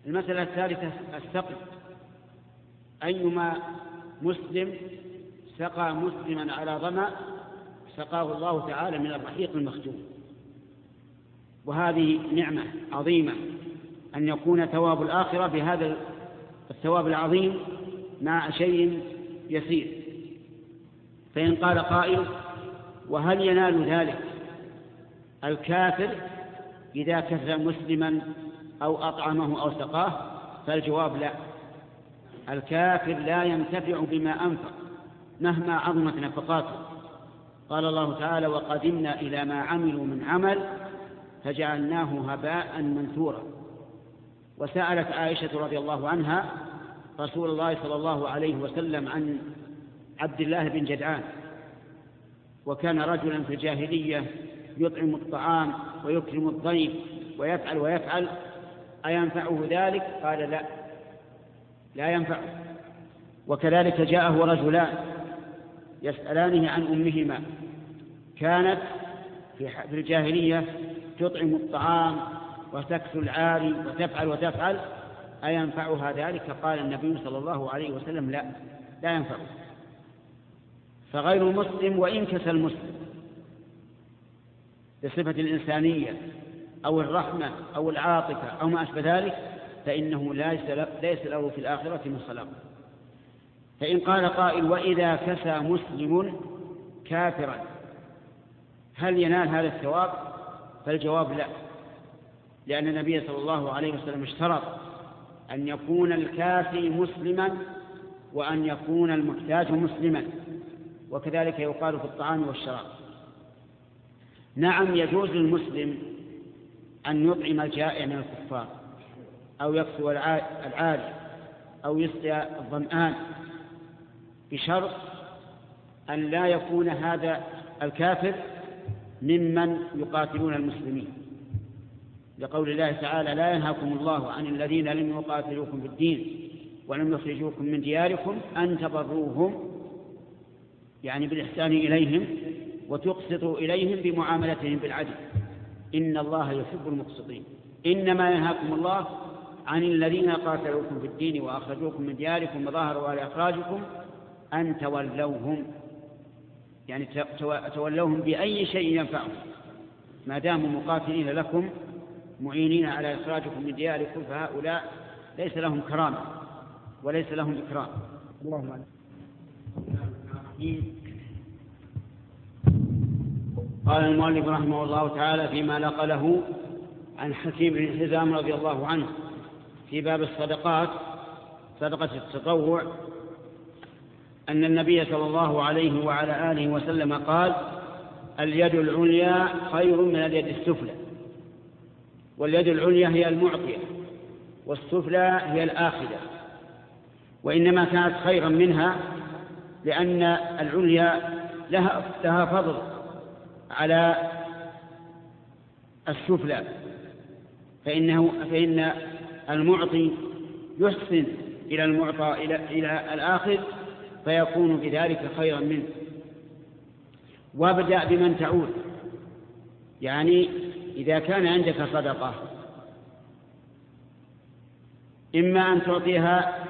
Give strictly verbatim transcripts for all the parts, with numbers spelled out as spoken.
المسألة الثالثة السقي. أيما مسلم سقى مسلما على ظمأ سقاه الله تعالى من الرحيق المختوم، وهذه نعمة عظيمة أن يكون ثواب الآخرة بهذا الثواب العظيم مع شيء يسير. فإن قال قائل: وهل ينال ذلك الكافر إذا كفى مسلما أو أطعمه أو سقاه؟ فالجواب لا، الكافر لا ينتفع بما أنفق مهما عظمت نفقاته. قال الله تعالى: وقدمنا إلى ما عملوا من عمل فجعلناه هباء منثورا. وسألت عائشة رضي الله عنها رسول الله صلى الله عليه وسلم عن عبد الله بن جدعان، وكان رجلا في الجاهلية يطعم الطعام ويكرم الضيف ويفعل ويفعل، أينفعه ذلك؟ قال: لا، لا ينفع. وكذلك جاءه رجلان يسألانه عن أمهما، كانت في الجاهلية تطعم الطعام وتكسو العاري وتفعل وتفعل، أينفعها ذلك؟ قال النبي صلى الله عليه وسلم: لا، لا ينفع. فغير المسلم وإن كسى المسلم بصفة الإنسانية أو الرحمة أو العاطفة أو ما أشبه ذلك فإنه ليس له في الآخرة من خلاق. فإن قال قائل: وإذا كسى مسلم كافرا هل ينال هذا الثواب؟ فالجواب لا، لأن النبي صلى الله عليه وسلم اشترط أن يكون الكافي مسلما وأن يكون المحتاج مسلما، وكذلك يقال في الطعام والشراب. نعم، يجوز للمسلم أن يطعم الجائع من الكفار أو يكسو العاري أو يسقي الظمآن، بشرط أن لا يكون هذا الكافر ممن يقاتلون المسلمين، لقول الله تعالى: لا ينهاكم الله عن الذين لم يقاتلوكم في الدين ولم يخرجوكم من دياركم أن تبروهم، يعني بالإحسان إليهم، وتقسطوا إليهم بمعاملتهم بالعدل، إن الله يحب المقسطين. إنما ينهاكم الله عن الذين قاتلوكم في الدين وأخرجوكم من دياركم وظاهروا على إخراجكم أن تولوهم، يعني تولوهم بأي شيء ينفعهم ما داموا مقاتلين لكم معينين على إخراجكم من دياركم، فهؤلاء ليس لهم كرامة وليس لهم إكرام. اللهم أعلم. قال المؤلف رحمه الله تعالى فيما نقله عن حكيم بن حزام رضي الله عنه في باب الصدقات، صدقة التطوع، أن النبي صلى الله عليه وعلى آله وسلم قال: اليد العليا خير من اليد السفلى، واليد العليا هي المعطية والسفلى هي الآخذة، وإنما كانت خيرا منها لأن العليا لها, لها فضل على السفلى، فإنه فإن المعطي يحسن إلى المعطى إلى, إلى الآخذ فيكون بذلك خيرا منه. وابدأ بمن تعود، يعني إذا كان عندك صدقة إما أن تعطيها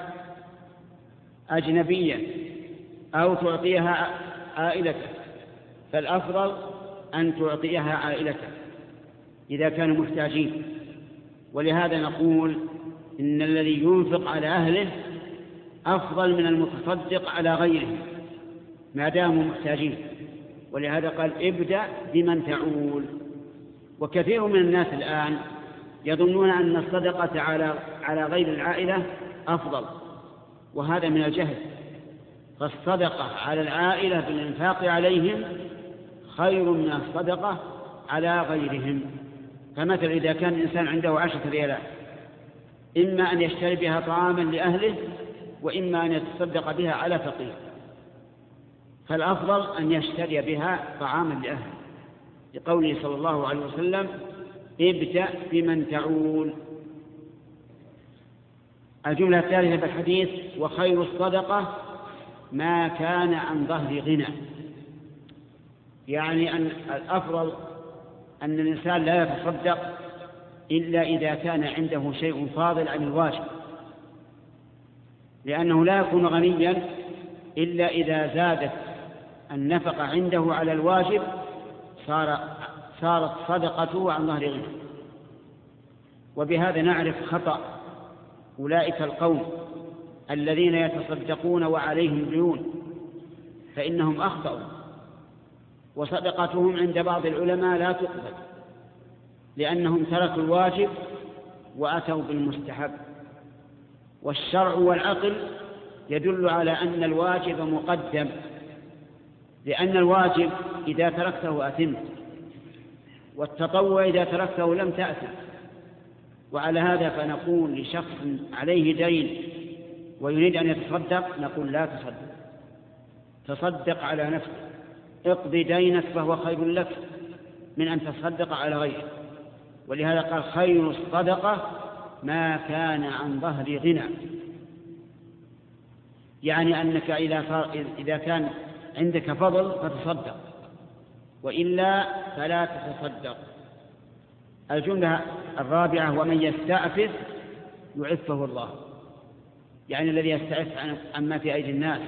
أجنبيا أو تعطيها عائلتك، فالأفضل أن تعطيها عائلتك إذا كانوا محتاجين. ولهذا نقول إن الذي ينفق على أهله أفضل من المتصدق على غيره ما داموا محتاجين. ولهذا قال: ابدأ بمن تعول. وكثير من الناس الآن يظنون أن الصدقة على على غير العائلة أفضل، وهذا من الجهل. فالصدقة على العائلة بالإنفاق عليهم خير من الصدقة على غيرهم. فمثلا إذا كان الإنسان عنده عشرة ريالات، إما أن يشتري بها طعاما لأهله وإما أن يتصدق بها على فقير، فالأفضل أن يشتري بها طعاما لأهله، لقوله صلى الله عليه وسلم: ابدأ بمن تعول. الجملة الثالثة في الحديث: وخير الصدقة ما كان عن ظهر غنى، يعني أن الأفضل أن الإنسان لا يتصدق إلا إذا كان عنده شيء فاضل عن الواجب، لأنه لا يكون غنيا إلا إذا زادت النفقة عنده على الواجب صار صارت صدقته عن ظهر غنى. وبهذا نعرف خطأ أولئك القوم الذين يتصدقون وعليهم ديون، فإنهم أخطأوا، وصدقتهم عند بعض العلماء لا تقبل لأنهم تركوا الواجب وأتوا بالمستحب. والشرع والعقل يدل على أن الواجب مقدم، لأن الواجب إذا تركته أثمت، والتطوع إذا تركته لم تأثم. وعلى هذا فنقول لشخص عليه دين ويريد أن يتصدق نقول لا تصدق، تصدق على نفسك، اقضي دينك فهو خير لك من أن تصدق على غيرك. ولهذا قال خير الصدقة ما كان عن ظهر غنى، يعني أنك إذا كان عندك فضل فتصدق، وإلا فلا تتصدق. الجملة الرابعة ومن يستعفف يعفه الله، يعني الذي يستعف عما في أيدي الناس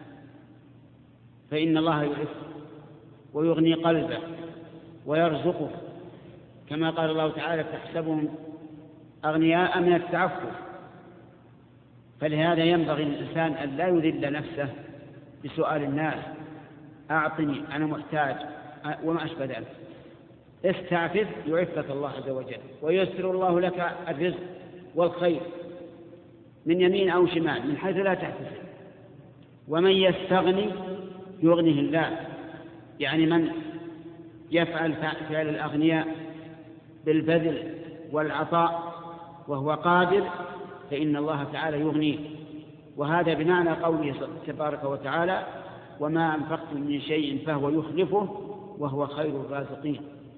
فإن الله يعفه ويغني قلبه ويرزقه، كما قال الله تعالى تحسبهم أغنياء من التعفف. فلهذا ينبغي للإنسان أن لا يذل نفسه بسؤال الناس أعطني أنا محتاج وما أشبه ذلك. استعفف يعفك الله عز وجل ويسر الله لك الرزق والخير من يمين أو شمال من حيث لا تحتسب. ومن يستغني يغنيه الله، يعني من يفعل فعل الأغنياء بالبذل والعطاء وهو قادر فإن الله تعالى يغنيه. وهذا بمعنى قوله تبارك وتعالى وما أنفقتم من شيء فهو يخلفه وهو خير الرازقين.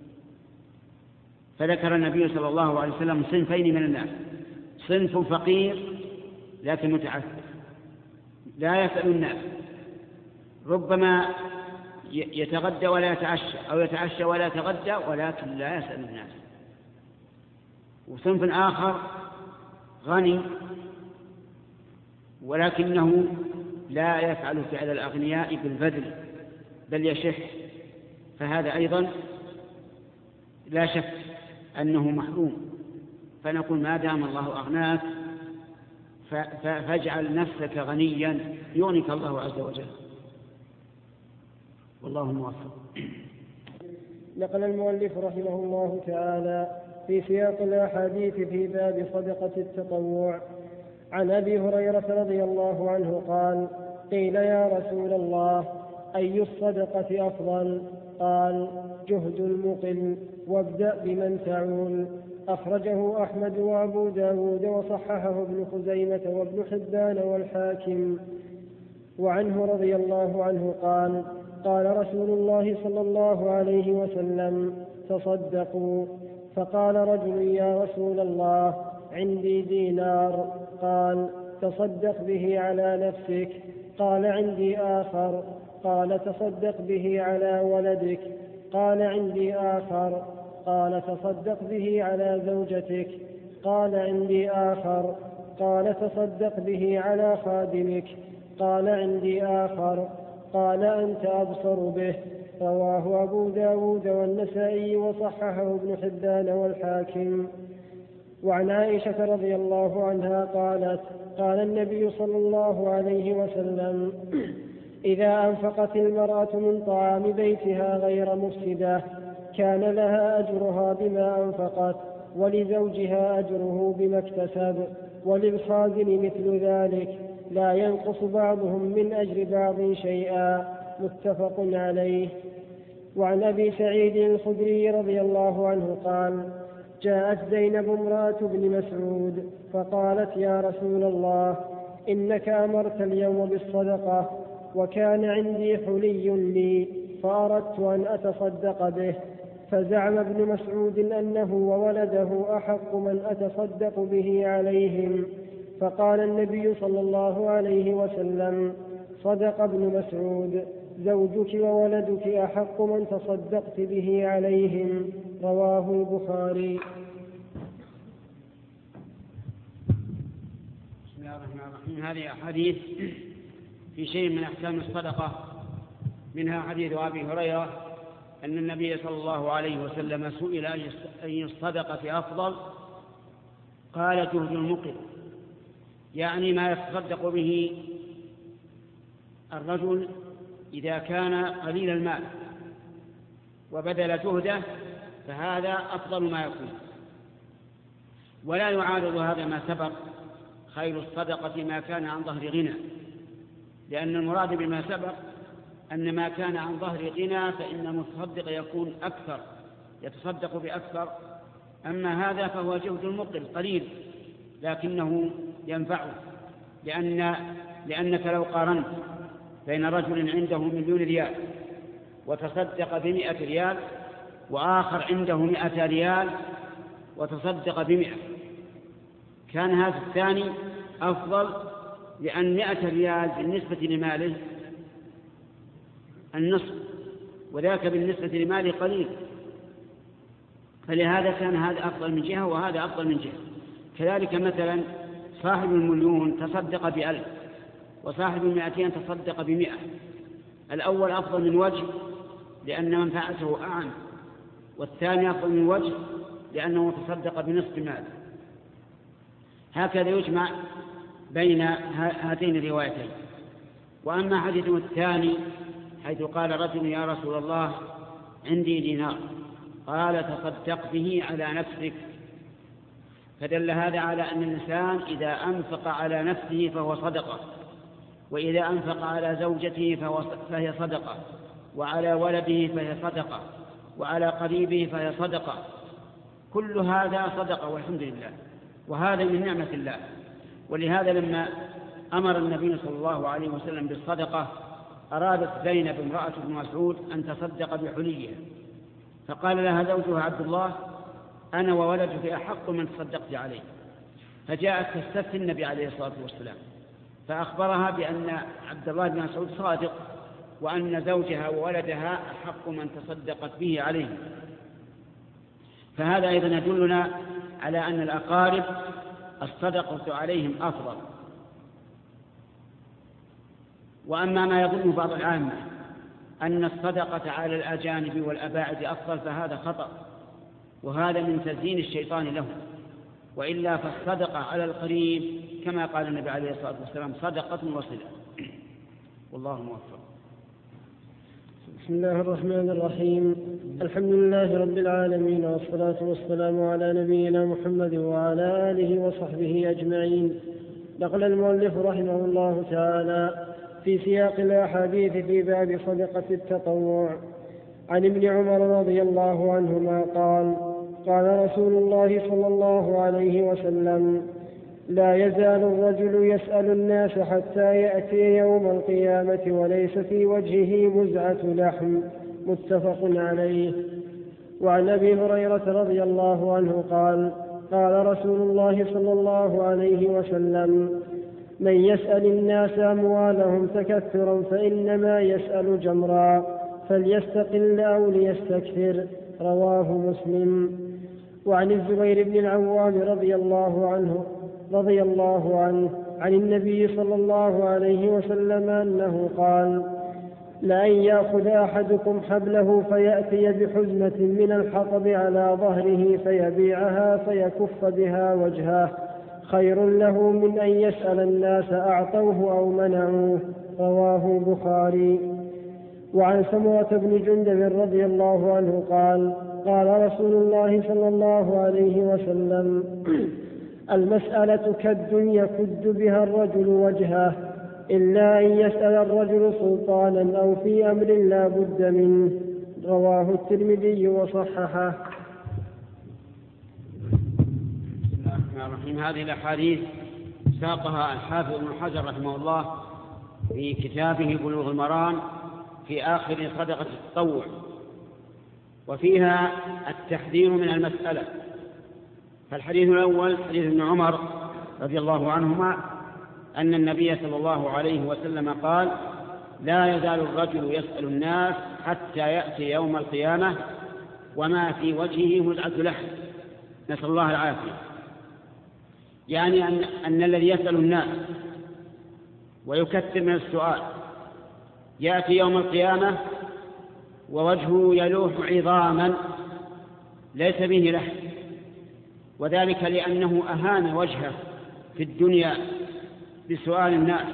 فذكر النبي صلى الله عليه وسلم صنفين من الناس: صنف فقير لكن متعفف لا يسأل الناس، ربما يتغدى ولا يتعشى أو يتعشى ولا يتغدى ولكن لا يسأل الناس. وصنف آخر غني ولكنه لا يفعل فعل الأغنياء بالبذل بل يشح، فهذا أيضا لا شك أنه محروم. فنقول ما دام الله أغناك فاجعل نفسك غنيا يغنيك الله عز وجل، والله موفق. نقل المؤلف رحمه الله تعالى في سياق الأحاديث في باب صدقة التطوع عن أبي هريرة رضي الله عنه قال: قيل يا رسول الله أي الصدقة أفضل؟ قال: جهد المقل وابدأ بمن تعول. أخرجه أحمد وأبو داود وصححه ابن خزيمة وابن حبان والحاكم. وعنه رضي الله عنه قال: قال رسول الله صلى الله عليه وسلم: تصدقوا. فقال رجل: يا رسول الله عندي دينار. قال: تصدق به على نفسك. قال: عندي آخر. قال: تصدق به على ولدك. قال: عندي آخر. قال: تصدق به على زوجتك. قال: عندي آخر. قال: تصدق به على خادمك. قال: عندي آخر. قال: أنت أبصر به. رواه أبو داود والنسائي وصححه ابن حبان والحاكم. وعن عائشة رضي الله عنها قالت: قال النبي صلى الله عليه وسلم: إذا أنفقت المرأة من طعام بيتها غير مفسدة كان لها أجرها بما أنفقت ولزوجها أجره بما اكتسب وللخازن مثل ذلك لا ينقص بعضهم من أجر بعض شيئا. متفق عليه. وعن أبي سعيد الخدري رضي الله عنه قال: جاءت زينب امرأة بن مسعود فقالت: يا رسول الله إنك أمرت اليوم بالصدقة وكان عندي حلي لي فأردت أن أتصدق به. فزعم ابن مسعود أنه وولده أحق من أتصدق به عليهم. فقال النبي صلى الله عليه وسلم: صدق ابن مسعود، زوجك وولدك أحق من تصدقت به عليهم. رواه البخاري. الله الرحمن الرحيم. هذه أحاديث في شيء من أحكام الصدقة، منها حديث أبي هريرة أن النبي صلى الله عليه وسلم سئل أي الصدقة أفضل، قال جهد المقل، يعني ما يتصدق به الرجل إذا كان قليل المال وبذل جهده فهذا أفضل ما يكون. ولا يعارض هذا ما سبق خير الصدقة ما كان عن ظهر غنى، لأن المراد بما سبق أن ما كان عن ظهر غنى فإن المتصدق يكون أكثر، يتصدق بأكثر. أما هذا فهو جهد المقل قليل لكنه ينفعه، لأن لأنك لو قارنت بين رجل عنده مليون ريال وتصدق بمئة ريال وآخر عنده مئة ريال وتصدق بمئة، كان هذا الثاني أفضل، لأن مئة ريال بالنسبة لماله النصف، وذاك بالنسبة لماله قليل، فلهذا كان هذا أفضل من جهة وهذا أفضل من جهة. كذلك مثلا صاحب المليون تصدق بألف وصاحب المئتين تصدق بمئة، الأول أفضل من وجه لأن منفعته أعم، والثاني أفضل من وجه لأنه تصدق بنصف مال. هكذا يجمع بين هاتين الروايتين. وأما حديث الثاني حيث قال رجل يا رسول الله عندي دينار، قال تصدق به على نفسك، فدل هذا على أن الإنسان إذا أنفق على نفسه فهو صدقة، وإذا أنفق على زوجته فهي صدقة، وعلى ولده فهي صدقة، وعلى قريبه فهي صدقة، كل هذا صدقة والحمد لله، وهذا من نعمة الله. ولهذا لما أمر النبي صلى الله عليه وسلم بالصدقة أرادت زينب امرأة ابن مسعود أن تصدق بحليها، فقال لها زوجها عبد الله أنا وولدك أحق من تصدقت عليه، فجاءت تستفتي النبي عليه الصلاة والسلام فأخبرها بأن عبد الله بن مسعود صادق وأن زوجها وولدها أحق من تصدقت به عليه. فهذا أيضا يدلنا على أن الأقارب الصدقة عليهم أفضل. وأما ما يظنه بعض العامة أن الصدقة على الأجانب والأباعد أفضل فهذا خطأ، وهذا من تزيين الشيطان له، وإلا فالصدقة على القريب كما قال النبي عليه الصلاة والسلام صدقة وصلة. والله موفق. بسم الله الرحمن الرحيم. الحمد لله رب العالمين، والصلاة والسلام على نبينا محمد وعلى آله وصحبه أجمعين. نقل المؤلف رحمه الله تعالى في سياق الأحاديث في باب صدقة التطوع عن ابن عمر رضي الله عنهما قال قال رسول الله صلى الله عليه وسلم لا يزال الرجل يسأل الناس حتى يأتي يوم القيامة وليس في وجهه مزعة لحم، متفق عليه. وعن أبي هريرة رضي الله عنه قال قال رسول الله صلى الله عليه وسلم من يسأل الناس أموالهم تكثرا فإنما يسأل جمرا، فليستقل أو ليستكثر، رواه مسلم. وعن الزبير بن العوام رضي الله عنه رضي الله عنه عن النبي صلى الله عليه وسلم أنه قال لأن يأخذ أحدكم حبله فيأتي بحزمة من الحطب على ظهره فيبيعها فيكف بها وجهه خير له من أن يسأل الناس أعطوه أو منعوه، رواه البخاري. وعن سمرة بن جندب رضي الله عنه قال قال رسول الله صلى الله عليه وسلم المسألة كد يكد بها الرجل وجهه، إلا أن يسأل الرجل سلطانا أو في أمر لا بد منه، رواه الترمذي وصححه. بسم الله الرحمن الرحيم. هذه الأحاديث ساقها الحافظ ابن حجر رحمه الله في كتابه بلوغ المرام في آخر صدقة التطوع، وفيها التحذير من المسألة. فالحديث الأول حديث ابن عمر رضي الله عنهما أن النبي صلى الله عليه وسلم قال لا يزال الرجل يسأل الناس حتى يأتي يوم القيامة وما في وجهه مزعة لحم، نسأل الله العافية. يعني أن, أن الذي يسأل الناس ويكثر من السؤال يأتي يوم القيامة ووجهه يلوح عظاما ليس به لحم، وذلك لأنه أهان وجهه في الدنيا بسؤال الناس.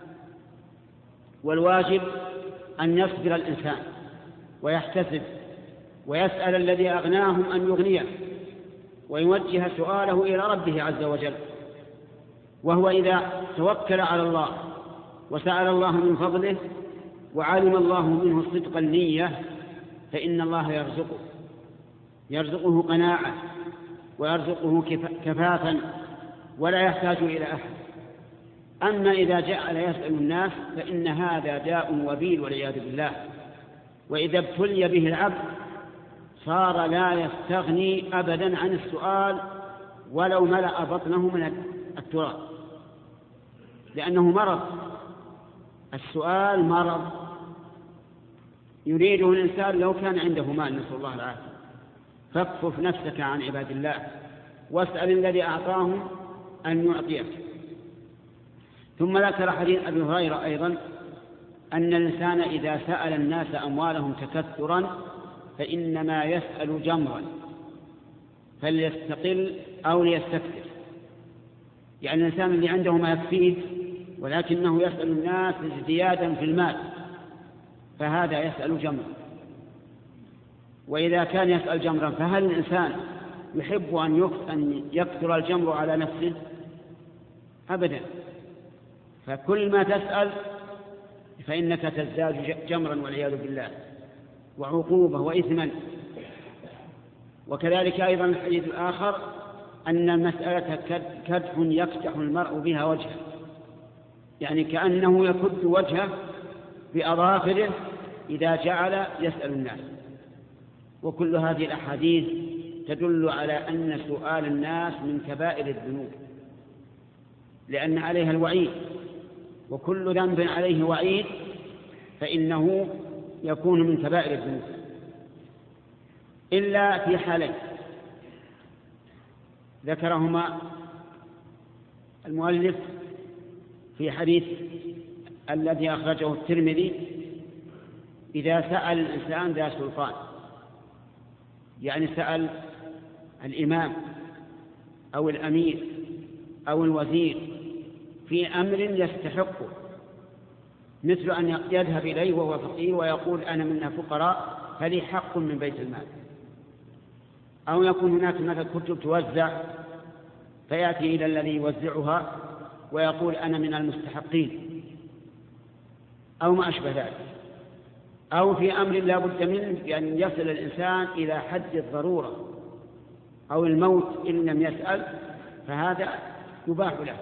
والواجب أن يصبر الإنسان ويحتسب ويسأل الذي أغناهم أن يغنيه ويوجه سؤاله إلى ربه عز وجل. وهو إذا توكل على الله وسأل الله من فضله وعلم الله منه صدق النية فإن الله يرزقه يرزقه قناعة ويرزقه كفافا ولا يحتاج إلى أحد. أما إذا جعل يسأل الناس فإن هذا داء وبيل والعياذ بالله، وإذا ابتلي به العبد صار لا يستغني أبدا عن السؤال ولو ملأ بطنه من التراب، لأنه مرض. السؤال مرض يريده الإنسان لو كان عنده مال، نسأل الله العافية. فاكفف نفسك عن عباد الله واسأل الذي أعطاهم أن يعطيك. ثم ذكر حديث أبي هريرة أيضا أن الإنسان إذا سأل الناس أموالهم تكثرا فإنما يسأل جمرا فليستقل أو ليستكثر، يعني الإنسان اللي عنده ما يكفيه ولكنه يسأل الناس ازديادا في المال فهذا يسأل جمرا. وإذا كان يسأل جمرا فهل الإنسان يحب أن يكثر الجمر على نفسه؟ أبدا. فكل ما تسأل فإنك تزداد جمرا والعياذ بالله وعقوبة وإثما. وكذلك أيضا الحديث الآخر أن المسألة كدح يفتح المرء بها وجهه، يعني كأنه يكد وجهه بأظافره إذا جعل يسأل الناس. وكل هذه الأحاديث تدل على أن سؤال الناس من كبائر الذنوب لأن عليها الوعيد، وكل ذنب عليه وعيد فإنه يكون من كبائر الذنوب إلا في حالين ذكرهما المؤلف في حديث الذي أخرجه الترمذي: إذا سأل الإنسان ذا سلطان، يعني سأل الإمام أو الأمير أو الوزير في أمر يستحقه، مثل أن يذهب إليه وهو فقير ويقول أنا من فقراء فلي حق من بيت المال، أو يكون هناك مثل كتب توزع فيأتي إلى الذي يوزعها ويقول أنا من المستحقين، أو ما أشبه ذلك، أو في أمر لا بد منه بأن يصل الإنسان إلى حد الضرورة أو الموت إن لم يسأل، فهذا يباح له.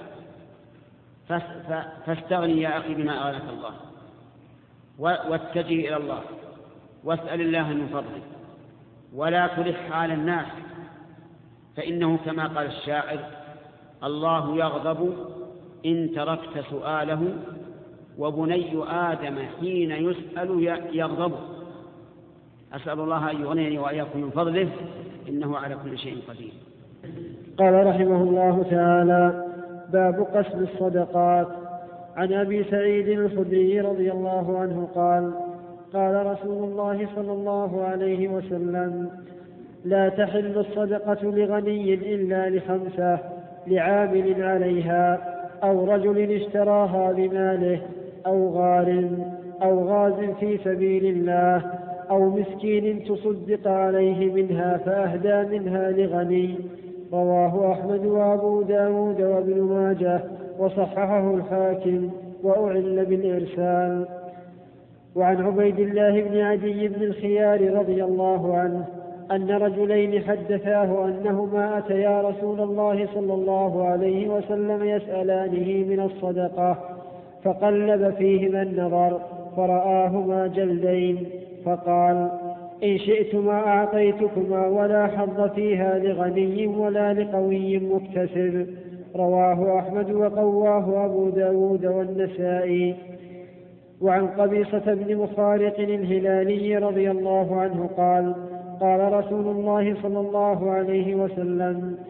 فاستغني يا أخي بما أغناك الله واتجه إلى الله واسأل الله من فضله ولا تلح على الناس، فإنه كما قال الشاعر: الله يغضب إن تركت سؤاله وبني آدم حين يسأل يغضب. أسأل الله أن يغنيني وإياكم من فضله إنه على كل شيء قدير. قال رحمه الله تعالى: باب قسم الصدقات. عن أبي سعيد الخدري رضي الله عنه قال: قال رسول الله صلى الله عليه وسلم: لا تحل الصدقة لغني إلا لخمسة: لعامل عليها، أو رجل اشتراها بماله، أو غارم، أو غاز في سبيل الله، أو مسكين تصدق عليه منها فأهدى منها لغني. رواه أحمد وأبو داود وابن ماجه وصححه الحاكم وأعل بالإرسال. وعن عبيد الله بن عدي بن الخيار رضي الله عنه أن رجلين حدثاه أنهما أتيا رسول الله صلى الله عليه وسلم يسألانه من الصدقة، فقلب فيهما النظر فرآهما جلدين، فقال: إن شئتما أعطيتكما ولا حظ فيها لغني ولا لقوي مكتسب. رواه أحمد وقواه أبو داود والنسائي. وعن قبيصة بن مخارق الهلالي رضي الله عنه قال: قال رسول الله صلى الله عليه وسلم: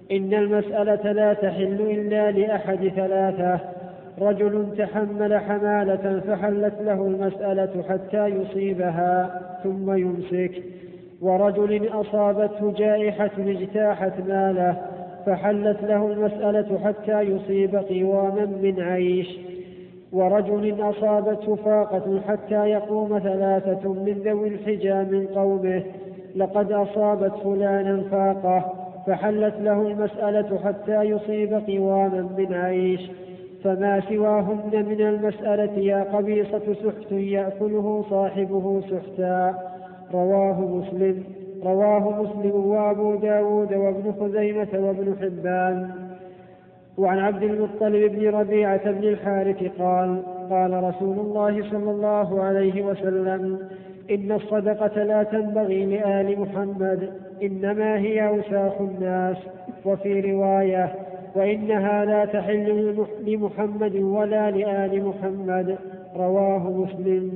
إن المسألة لا تحل إلا لأحد ثلاثة: رجل تحمل حمالة فحلت له المسألة حتى يصيبها ثم يمسك، ورجل أصابته جائحة اجتاحت ماله فحلت له المسألة حتى يصيب قواما من عيش، ورجل أصابته فاقة حتى يقوم ثلاثة من ذوي الحجى من قومه: لقد أصابت فلانا فاقة، فحلت له المسألة حتى يصيب قواما من عيش، فما سواهن من المسألة يا قبيصة سحت يأكله صاحبه سحتا. رواه مسلم رواه مسلم وأبو داود وابن خزيمة وابن حبان. وعن عبد المطلب بن ربيعة بن الحارث قال: قال رسول الله صلى الله عليه وسلم: إن الصدقة لا تنبغي لآل محمد، إنما هي أوساخ الناس. وفي رواية: وإنها لا تحل لمحمد ولا لآل محمد. رواه مسلم.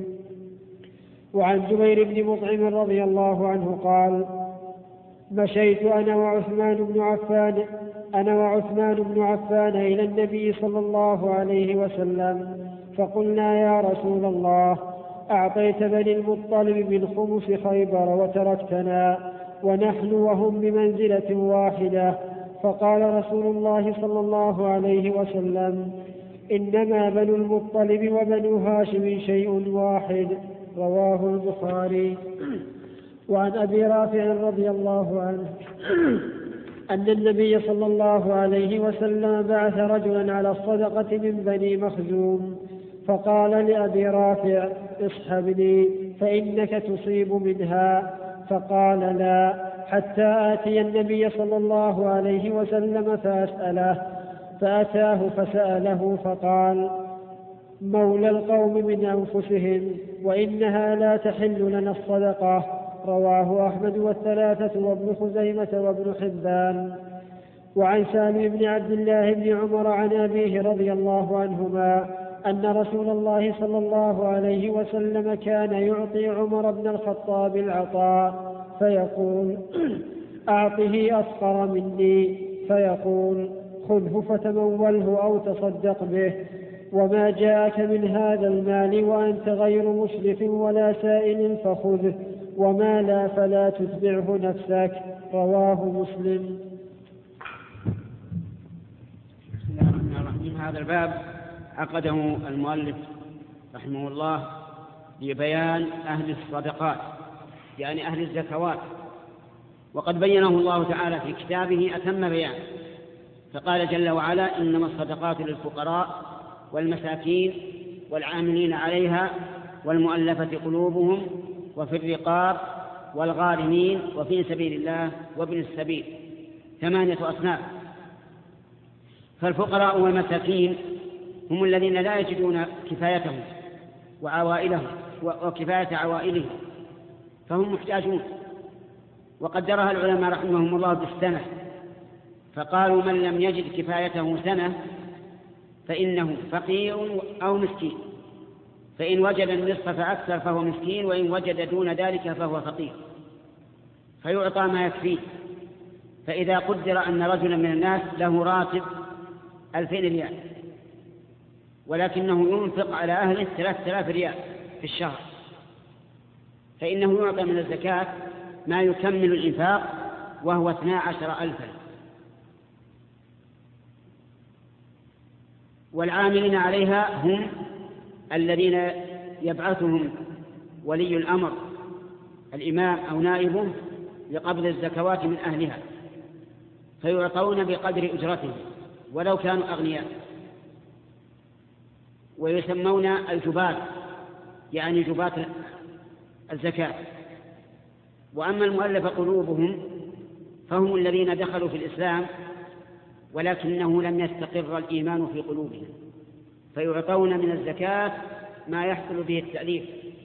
وعن جبير بن مطعم رضي الله عنه قال: مشيت أنا وعثمان بن عفان أنا وعثمان بن عفان إلى النبي صلى الله عليه وسلم فقلنا: يا رسول الله، أعطيت بني المطلب من خمس خيبر وتركتنا ونحن وهم بمنزلة واحدة. فقال رسول الله صلى الله عليه وسلم: إنما بنو المطلب وبنو هاشم شيء واحد. رواه البخاري. وعن أبي رافع رضي الله عنه أن النبي صلى الله عليه وسلم بعث رجلا على الصدقة من بني مخزوم، فقال لأبي رافع: اصحبني فإنك تصيب منها. فقال: لا، حتى آتي النبي صلى الله عليه وسلم فأسأله. فأتاه فسأله فقال: مولى القوم من أنفسهم، وإنها لا تحل لنا الصدقة. رواه أحمد والثلاثة وابن خزيمة وابن حبان. وعن سالم بن عبد الله بن عمر عن أبيه رضي الله عنهما أن رسول الله صلى الله عليه وسلم كان يعطي عمر بن الخطاب العطاء فيقول: أعطه أفقر مني، فيقول: خذه فتموله أو تصدق به، وما جاءك من هذا المال وأنت غير مسرف ولا سائل فخذه، وما لا فلا تتبعه نفسك. رواه مسلم. بسم الله الرحمن الرحيم. هذا الباب عقده المؤلف رحمه الله لبيان أهل الصدقات، يعني أهل الزكوات، وقد بينه الله تعالى في كتابه أتم بيان، فقال جل وعلا: إنما الصدقات للفقراء والمساكين والعاملين عليها والمؤلفة قلوبهم وفي الرقاب والغارمين وفي سبيل الله وابن السبيل، ثمانية أصناف. فالفقراء والمساكين هم الذين لا يجدون كفايتهم وعوائلهم وكفاية عوائلهم، فهم محتاجون، وقدرها العلماء رحمهم الله بالسنة، فقالوا: من لم يجد كفايته سنة فإنه فقير أو مسكين، فإن وجد النصف فأكثر فهو مسكين، وإن وجد دون ذلك فهو فقير، فيعطى ما يكفيه. فإذا قدر أن رجلا من الناس له راتب ألفين ريال ولكنه ينفق على أهله ثلاثة آلاف ريال في الشهر، فإنه يعطى من الزكاة ما يكمل الإنفاق، وهو اثنا عشر ألفا. والعاملين عليها هم الذين يبعثهم ولي الأمر الإمام أو نائبه لقبض الزكوات من أهلها، فيعطون بقدر أجرتهم ولو كانوا أغنياء، ويسمون الجبات، يعني جبات الزكاة. وأما المؤلف قلوبهم فهم الذين دخلوا في الإسلام ولكنه لم يستقر الإيمان في قلوبهم، فيعطون من الزكاة ما يحصل به التأليف.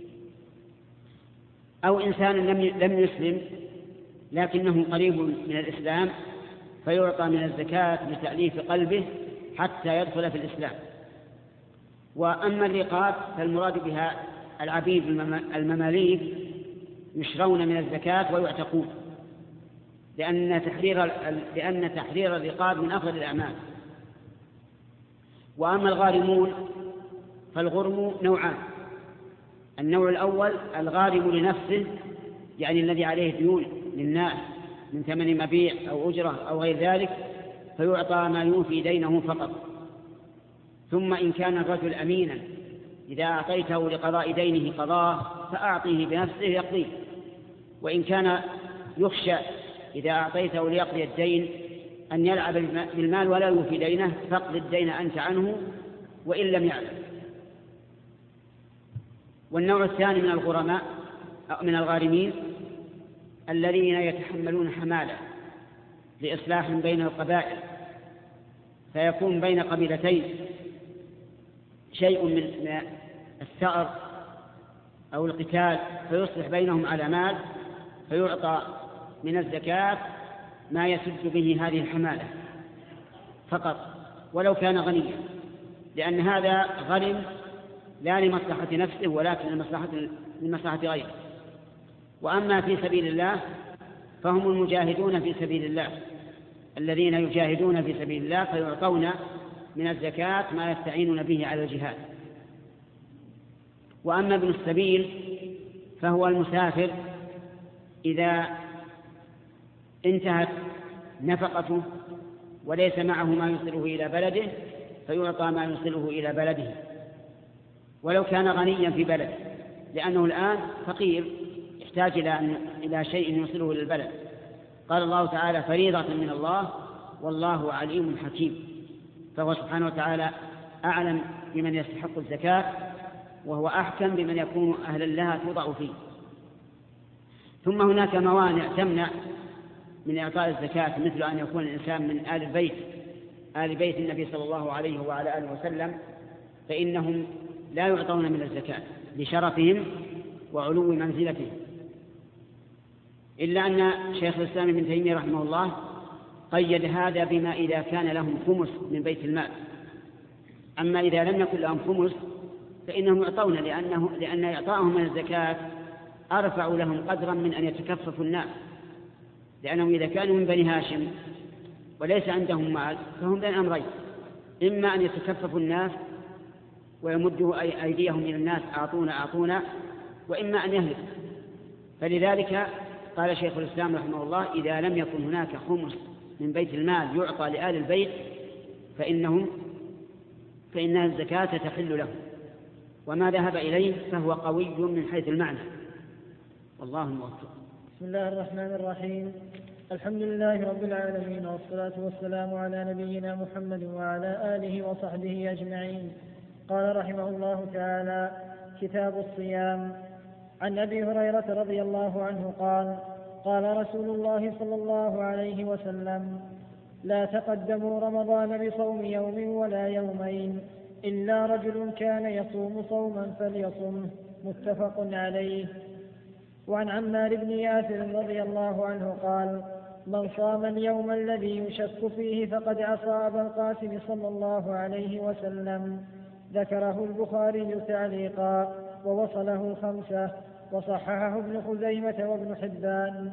أو إنسان لم يسلم لكنه قريب من الإسلام، فيعطى من الزكاة لتأليف قلبه حتى يدخل في الإسلام. وأما الرقاب فالمراد بها العبيد المماليك، يشرون من الزكاة ويعتقون، لأن تحرير لأن تحرير الرقاب من أفضل الأعمال. وأما الغارمون فالغرم نوعان: النوع الأول الغارم لنفسه، يعني الذي عليه ديون للناس من ثمن مبيع أو أجرة أو غير ذلك، فيعطى ما يوفي دينه فقط. ثم إن كان الرجل أمينا إذا أعطيته لقضاء دينه قضاه فأعطيه بنفسه يقضيه. وإن كان يخشى إذا أعطيته ليقضي الدين أن يلعب بالمال ولا يوفي دينه فاقض الدين أنت عنه وإن لم يعلم. والنوع الثاني من الغرماء أو من الغارمين الذين يتحملون حمالة لإصلاح بين القبائل، فيكون بين قبيلتين شيء من الثأر أو القتال فيصلح بينهم على مال، فيعطى من الزكاة ما يسد به هذه الحمالة فقط ولو كان غنيا، لأن هذا غنم لا لمصلحة نفسه ولكن لمصلحة, لمصلحة غيره. وأما في سبيل الله فهم المجاهدون في سبيل الله الذين يجاهدون في سبيل الله فيعطون من الزكاة ما يستعينون به على الجهاد. وأما ابن السبيل فهو المسافر إذا انتهت نفقته وليس معه ما يوصله إلى بلده فيعطى ما يوصله إلى بلده ولو كان غنيا في بلده، لأنه الآن فقير يحتاج إلى إلى شيء يوصله إلى البلد. قال الله تعالى: فريضة من الله والله عليم حكيم. فهو سبحانه وتعالى أعلم بمن يستحق الزكاة وهو أحكم بمن يكون أهلا لها توضع فيه. ثم هناك موانع تمنع من إعطاء الزكاة، مثل أن يكون الإنسان من آل البيت آل بيت النبي صلى الله عليه وعلى آله وسلم، فإنهم لا يعطون من الزكاة لشرفهم وعلو منزلتهم، إلا أن شيخ الإسلام ابن تيمية رحمه الله قيد هذا بما إذا كان لهم خمس من بيت المال. أما إذا لم يكن لهم خمس فإنهم يعطون، لأنه لأن إعطاءهم من الزكاة أرفع لهم قدرا من أن يتكففوا الناس، لأنهم إذا كانوا من بني هاشم وليس عندهم مال فهم بين أمرين: إما أن يتكففوا الناس ويمدوا أيديهم إلى الناس أعطونا أعطونا، وإما أن يهلكوا. فلذلك قال شيخ الإسلام رحمه الله: إذا لم يكن هناك خمس من بيت المال يعطى لآل البيت فإنهم فإن الزكاة تحل لهم. وما ذهب إليه فهو قوي من حيث المعنى، والله الموفق. بسم الله الرحمن الرحيم. الحمد لله رب العالمين، والصلاة والسلام على نبينا محمد وعلى آله وصحبه أجمعين. قال رحمه الله تعالى: كتاب الصيام. عن أبي هريرة رضي الله عنه قال: قال رسول الله صلى الله عليه وسلم: لا تقدموا رمضان بصوم يوم ولا يومين إلا رجل كان يصوم صوما فليصمه، متفق عليه. وعن عمار بن ياسر رضي الله عنه قال: من صام اليوم الذي يشك فيه فقد عصى أبا القاسم صلى الله عليه وسلم. ذكره البخاري تعليقا ووصله الخمسة، وصححه ابن خزيمة وابن حبان.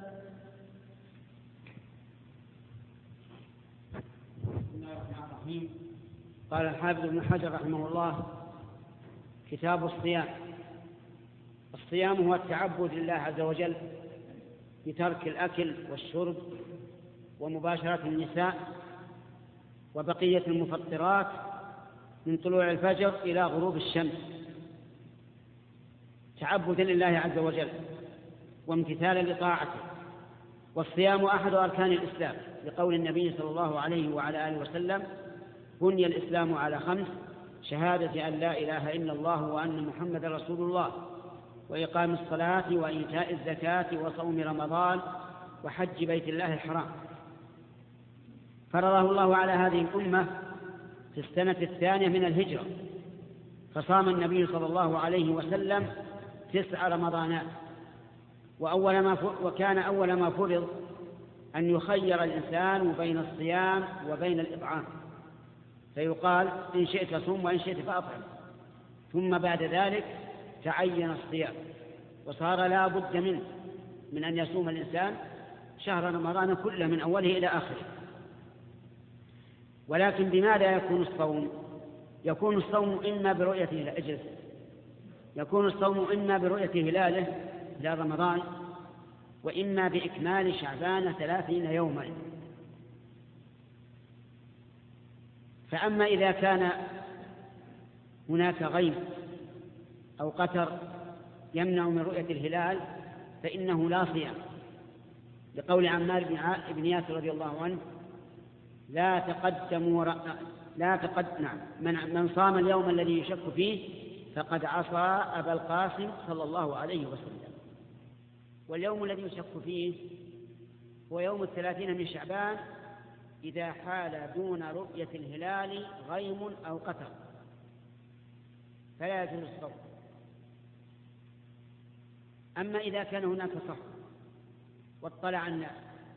بسم الله الرحمن الرحيم. قال الحافظ ابن حجر رحمه الله: كتاب الصيام. الصيام هو التعبد لله عز وجل بترك الأكل والشرب ومباشرة النساء وبقية المفطرات من طلوع الفجر إلى غروب الشمس، تعبدا لله عز وجل وامتثالا لطاعته. والصيام أحد أركان الإسلام، لقول النبي صلى الله عليه وعلى آله وسلم: بني الإسلام على خمس: شهادة أن لا إله إلا الله وأن محمد رسول الله، وإقام الصلاة وإيتاء الزكاة وصوم رمضان وحج بيت الله الحرام. فرضه الله على هذه الأمة في السنة الثانية من الهجرة، فصام النبي صلى الله عليه وسلم تسع رمضانات. وأول ما وكان أول ما فرض أن يخير الإنسان بين الصيام وبين الإطعام، فيقال: إن شئت صم وإن شئت فأطعم. ثم بعد ذلك تعين الصيام، وصار لا بد منه من أن يصوم الإنسان شهر رمضان كله من أوله إلى آخره. ولكن بماذا يكون الصوم؟ يكون الصوم إما برؤية اجلس يكون الصوم إما برؤية هلاله هلال رمضان، وإما بإكمال شعبان ثلاثين يوما. فأما إذا كان هناك غيم أو قتر يمنع من رؤية الهلال فإنه لا صيام، لقول عمار بن ياسر رضي الله عنه: لا تقدموا ر... لا تقد... نعم من... من صام اليوم الذي يشك فيه فقد عصى أبا القاسم صلى الله عليه وسلم. واليوم الذي يشك فيه هو يوم الثلاثين من شعبان إذا حال دون رؤية الهلال غيم أو قتر فلا يجوز الصوم. أما إذا كان هناك صح واطلع الناس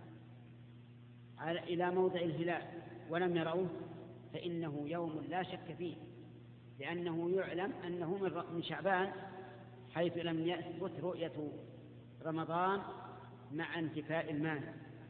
إلى موضع الهلال ولم يروه فإنه يوم لا شك فيه، لأنه يعلم أنه من شعبان حيث لم يثبت رؤية رمضان مع انتفاء المانع.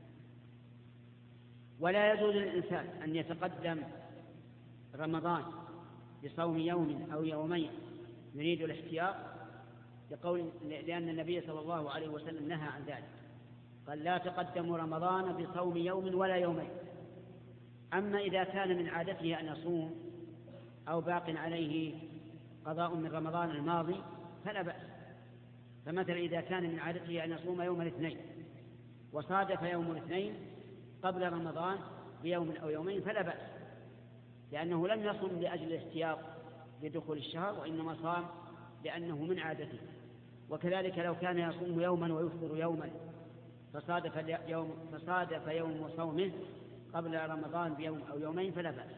ولا يجوز للإنسان أن يتقدم رمضان بصوم يوم أو يومين يريد الاحتياط، لقول لأن النبي صلى الله عليه وسلم نهى عن ذلك، قال: لا تقدموا رمضان بصوم يوم ولا يومين. أما إذا كان من عادته أن يصوم أو باق عليه قضاء من رمضان الماضي فلا بأس. فمثلا إذا كان من عادته أن يصوم يوم الاثنين وصادف يوم الاثنين قبل رمضان بيوم أو يومين فلا بأس، لأنه لم يصم لأجل الاحتياط لدخول الشهر، وإنما صام لأنه من عادته. وكذلك لو كان يصوم يوما ويفطر يوما فصادف يوم, فصادف يوم صومه قبل رمضان بيوم أو يومين فلا بأس،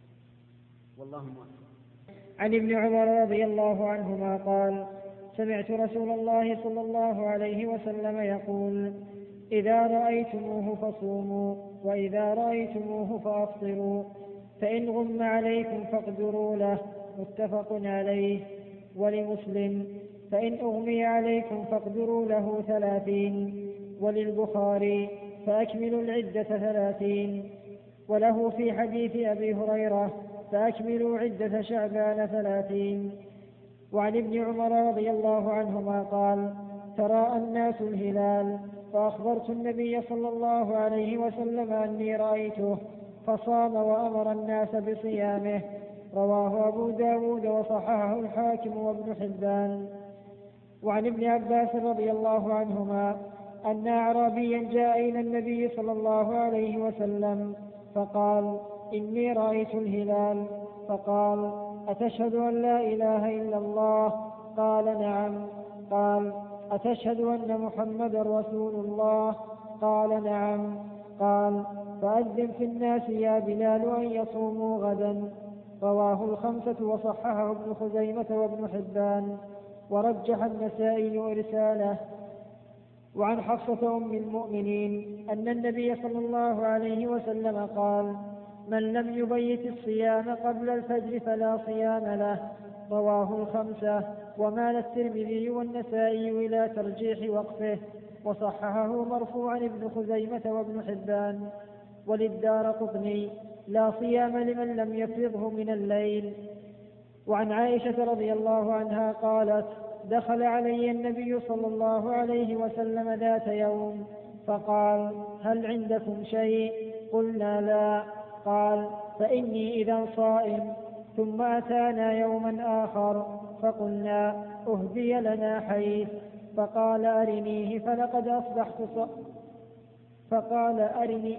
والله موفق. عن ابن عمر رضي الله عنهما قال: سمعت رسول الله صلى الله عليه وسلم يقول: إذا رأيتموه فصوموا، وإذا رأيتموه فأفطروا، فإن غم عليكم فاقدروا له. متفق عليه. ولمسلم: فإن أغمي عليكم فاقدروا له ثلاثين. وللبخاري: فأكملوا العدة ثلاثين. وله في حديث أبي هريرة: فأكملوا عدة شعبان ثلاثين. وعن ابن عمر رضي الله عنهما قال: تراءى الناس الهلال فأخبرت النبي صلى الله عليه وسلم أني رأيته فصام وأمر الناس بصيامه. رواه أبو داود وصححه الحاكم وابن حبان. وعن ابن عباس رضي الله عنهما أن أعرابيا جاء إلى النبي صلى الله عليه وسلم فقال: إني رأيت الهلال. فقال: أتشهد أن لا إله إلا الله؟ قال: نعم. قال: أتشهد أن محمد رسول الله؟ قال: نعم. قال: فأذن في الناس يا بلال أن يصوموا غدا. رواه الخمسة وصححه ابن خزيمة وابن حبان، ورجح النسائي إرساله. وعن حفصة أم المؤمنين أن النبي صلى الله عليه وسلم قال: من لم يبيت الصيام قبل الفجر فلا صيام له. رواه الخمسة. ومال الترمذي والنسائي إلى ترجيح وقفه، وصححه مرفوعا ابن خزيمة وابن حبان. وللدارقطني: لا صيام لمن لم يفرضه من الليل. وعن عائشة رضي الله عنها قالت: دخل علي النبي صلى الله عليه وسلم ذات يوم فقال: هل عندكم شيء؟ قلنا: لا. قال: فإني إذا صائم. ثم أتانا يوما آخر فقلنا: أهدي لنا حيث. فقال: أرنيه فلقد أصبحت ص... فقال أرني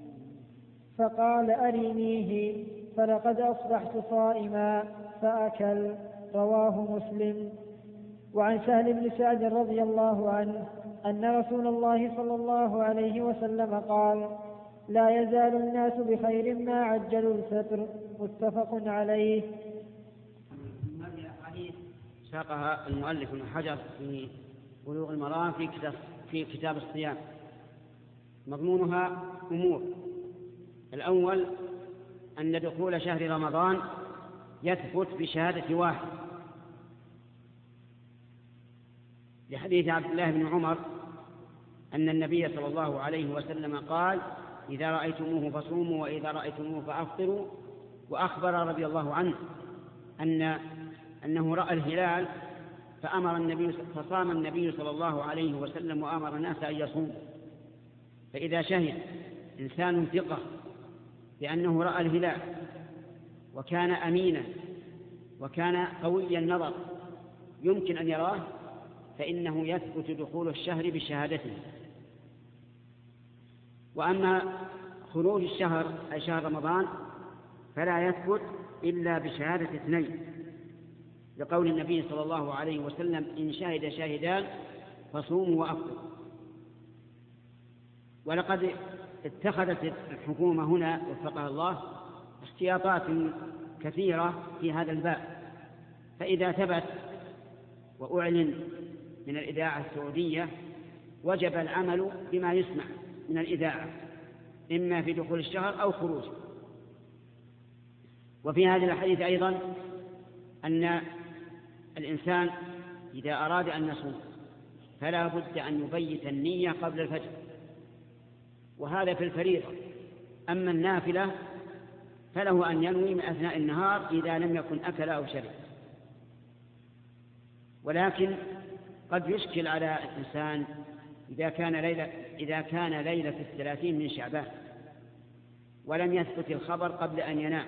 فقال أرنيه فلقد أصبحت صائما، فأكل. رواه مسلم. وعن سهل بن سعد رضي الله عنه أن رسول الله صلى الله عليه وسلم قال: لا يزال الناس بخير ما عجلوا الفطر. متفق عليه. هذه الأحاديث ساقها المؤلف ابن حجر في بلوغ المرام في كتاب, في كتاب الصيام. مضمونها أمور: الأول أن دخول شهر رمضان يثبت بشهادة واحد، لحديث عبد الله بن عمر أن النبي صلى الله عليه وسلم قال: إذا رأيتموه فصوموا وإذا رأيتموه فأفطروا. وأخبر رضي الله عنه أن أنه رأى الهلال فأمر النبي فصام النبي صلى الله عليه وسلم وأمر الناس أن يصوموا. فإذا شهد إنسان ثقة بأنه رأى الهلال وكان أمينا وكان قوي النظر يمكن أن يراه فإنه يثبت دخول الشهر بشهادته. وأما خروج الشهر أي شهر رمضان فلا يثبت إلا بشهادة اثنين، لقول النبي صلى الله عليه وسلم: إن شهد شاهدان فصوموا وأفطروا. ولقد اتخذت الحكومة هنا وفقها الله احتياطات كثيرة في هذا الباب، فإذا ثبت وأعلن من الإذاعة السعودية وجب العمل بما يسمع من الإذاعة، إما في دخول الشهر أو خروجه. وفي هذا الحديث أيضا أن الإنسان إذا أراد أن يصوم فلا بد أن يبيت النية قبل الفجر، وهذا في الفريضة. أما النافلة فله أن ينوي من أثناء النهار إذا لم يكن أكل أو شرب. ولكن قد يشكل على الإنسان إذا كان ليلة إذا كان ليلة الثلاثين من شعبان ولم يثبت الخبر قبل أن ينام،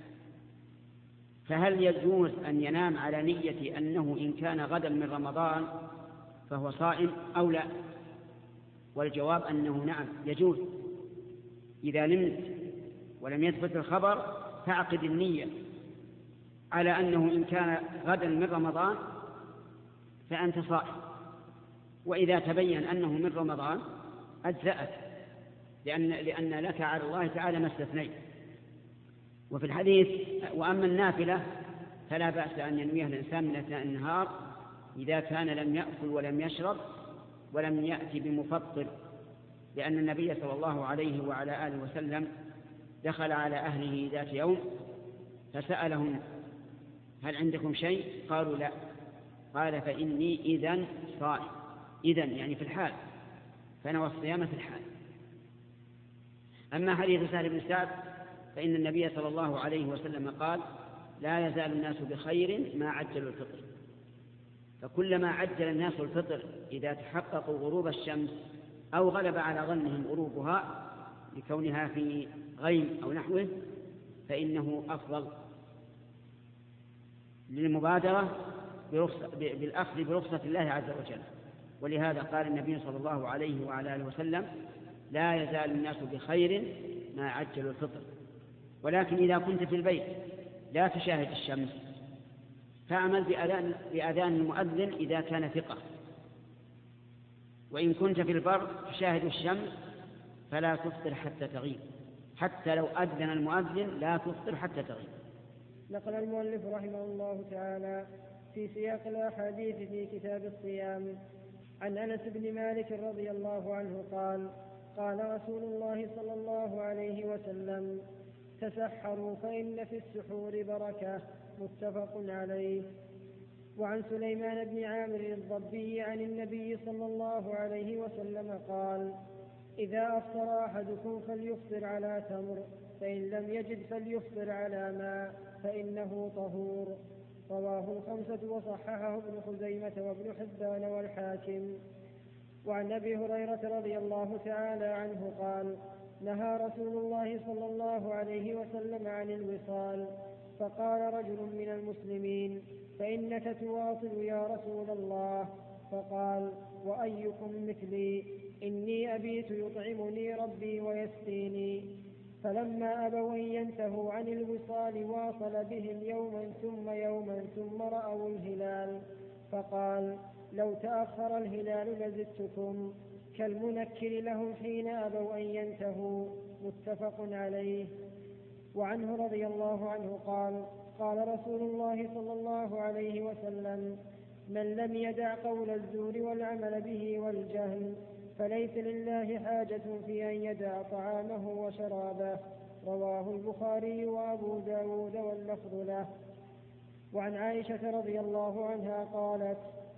فهل يجوز أن ينام على نية أنه إن كان غدا من رمضان فهو صائم أو لا؟ والجواب أنه نعم يجوز. إذا نمت ولم يثبت الخبر فاعقد النية على أنه إن كان غدا من رمضان فأنت صائم، وإذا تبين أنه من رمضان أجزأت، لأن, لأن لك على الله تعالى ما استثنيت. وفي الحديث: وأما النافلة فلا بأس أن ينويها الإنسان من أثناء النهار إذا كان لم يأكل ولم يشرب ولم يأتي بمفطر، لأن النبي صلى الله عليه وعلى آله وسلم دخل على أهله ذات يوم فسألهم: هل عندكم شيء؟ قالوا لا. قال: فإني إذن صائم. إذن يعني في الحال، فنوى الصيام في الحال. أما حديث سهل بن سعد فإن النبي صلى الله عليه وسلم قال: لا يزال الناس بخير ما عجلوا الفطر. فكلما عجل الناس الفطر إذا تحققوا غروب الشمس أو غلب على ظنهم غروبها لكونها في غيم أو نحوه فإنه أفضل للمبادرة بالأخذ برخصة الله عز وجل. ولهذا قال النبي صلى الله عليه وعلى آله وسلم: لا يزال الناس بخير ما عجلوا الفطر. ولكن إذا كنت في البيت لا تشاهد الشمس فاعمل بأذان, بأذان المؤذن إذا كان ثقة، وإن كنت في البر تشاهد الشمس فلا تفطر حتى تغيب، حتى لو أذن المؤذن لا تفطر حتى تغيب. نقل المؤلف رحمه الله تعالى في سياق الأحاديث في كتاب الصيام عن أنس بن مالك رضي الله عنه قال: قال رسول الله صلى الله عليه وسلم: تسحروا فإن في السحور بركة. متفق عليه. وعن سليمان بن عامر الضبي عن النبي صلى الله عليه وسلم قال: إذا أفطر أحدكم فليفطر على تمر، فإن لم يجد فليفطر على ماء فإنه طهور. رواه الخمسة وصححه ابن خزيمة وابن حبان والحاكم. وعن أبي هريرة رضي الله تعالى عنه قال: نهى رسول الله صلى الله عليه وسلم عن الوصال، فقال رجل من المسلمين: فإنك تواصل يا رسول الله؟ فقال: وأيكم مثلي؟ إني أبيت يطعمني ربي ويسقيني. فلما أبوا أن ينتهوا عن الوصال واصل بهم يوما ثم يوما ثم رأوا الهلال، فقال: لو تأخر الهلال لزدتكم، كالمنكر لهم حين أبوا أن ينتهوا. متفق عليه. وعنه رضي الله عنه قال: قال رسول الله صلى الله عليه وسلم: من لم يدع قول الزور والعمل به والجهل فليس لله حاجة في أن يدع طعامه وشرابه. رواه البخاري وأبو داود واللفظ له. وعن عائشة رضي الله عنها قالت: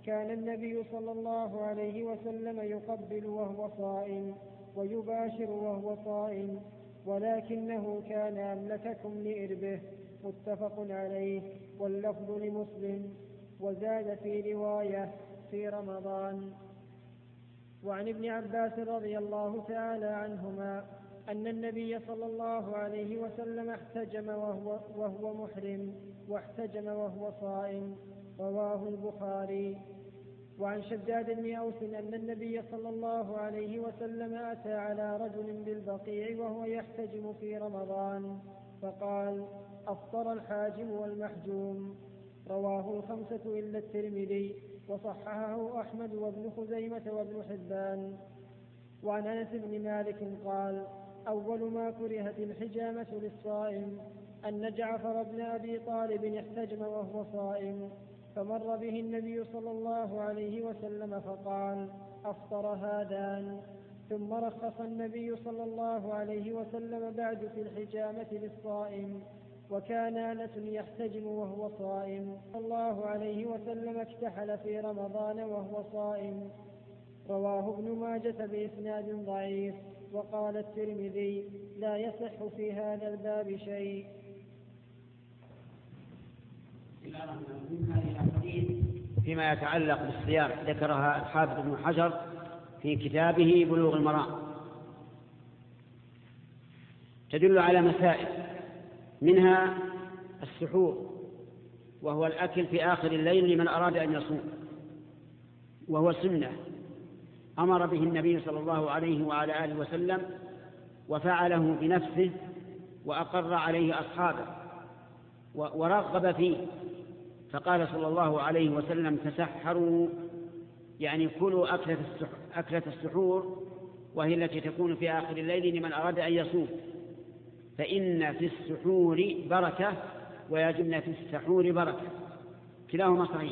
كان النبي صلى الله عليه وسلم يقبل وهو صائم ويباشر وهو صائم، ولكنه كان أملككم لإربه. متفق عليه، واللفظ لمسلم. وزاد في رواية في رمضان. وعن ابن عباس رضي الله تعالى عنهما أن النبي صلى الله عليه وسلم احتجم وهو, وهو محرم، واحتجم وهو صائم. رواه البخاري. وعن شداد بن أوس أن النبي صلى الله عليه وسلم أتى على رجل بالبقيع وهو يحتجم في رمضان، فقال: أفطر الحاجم والمحجوم. رواه الخمسة إلا الترمذي، وصححه أحمد وابن خزيمة وابن حبان. وعن أنس بن مالك قال: أول ما كرهت الحجامة للصائم أن جعفر بن أبي طالب احتجم وهو صائم، فمر به النبي صلى الله عليه وسلم فقال: أفطر هذان. ثم رخص النبي صلى الله عليه وسلم بعد في الحجامة للصائم، وكان أنس يحتجم وهو صائم صلى الله عليه وسلم اكتحل في رمضان وهو صائم. رواه ابن ماجة بإسناد ضعيف. وقال الترمذي: لا يصح في هذا الباب شيء. فيما يتعلق بالصيام ذكرها الحافظ ابن حجر في كتابه بلوغ المرام، تدل على مسائل، منها السحور، وهو الأكل في آخر الليل لمن أراد أن يصوم، وهو سنة أمر به النبي صلى الله عليه وعلى آله وسلم، وفعله بنفسه وأقر عليه أصحابه ورغب فيه، فقال صلى الله عليه وسلم: تسحروا، يعني كلوا أكلة السحور، وهي التي تكون في آخر الليل لمن أراد أن يصوم، فإن في السحور بركة ويجب في السحور بركة، كلاهما صحيح.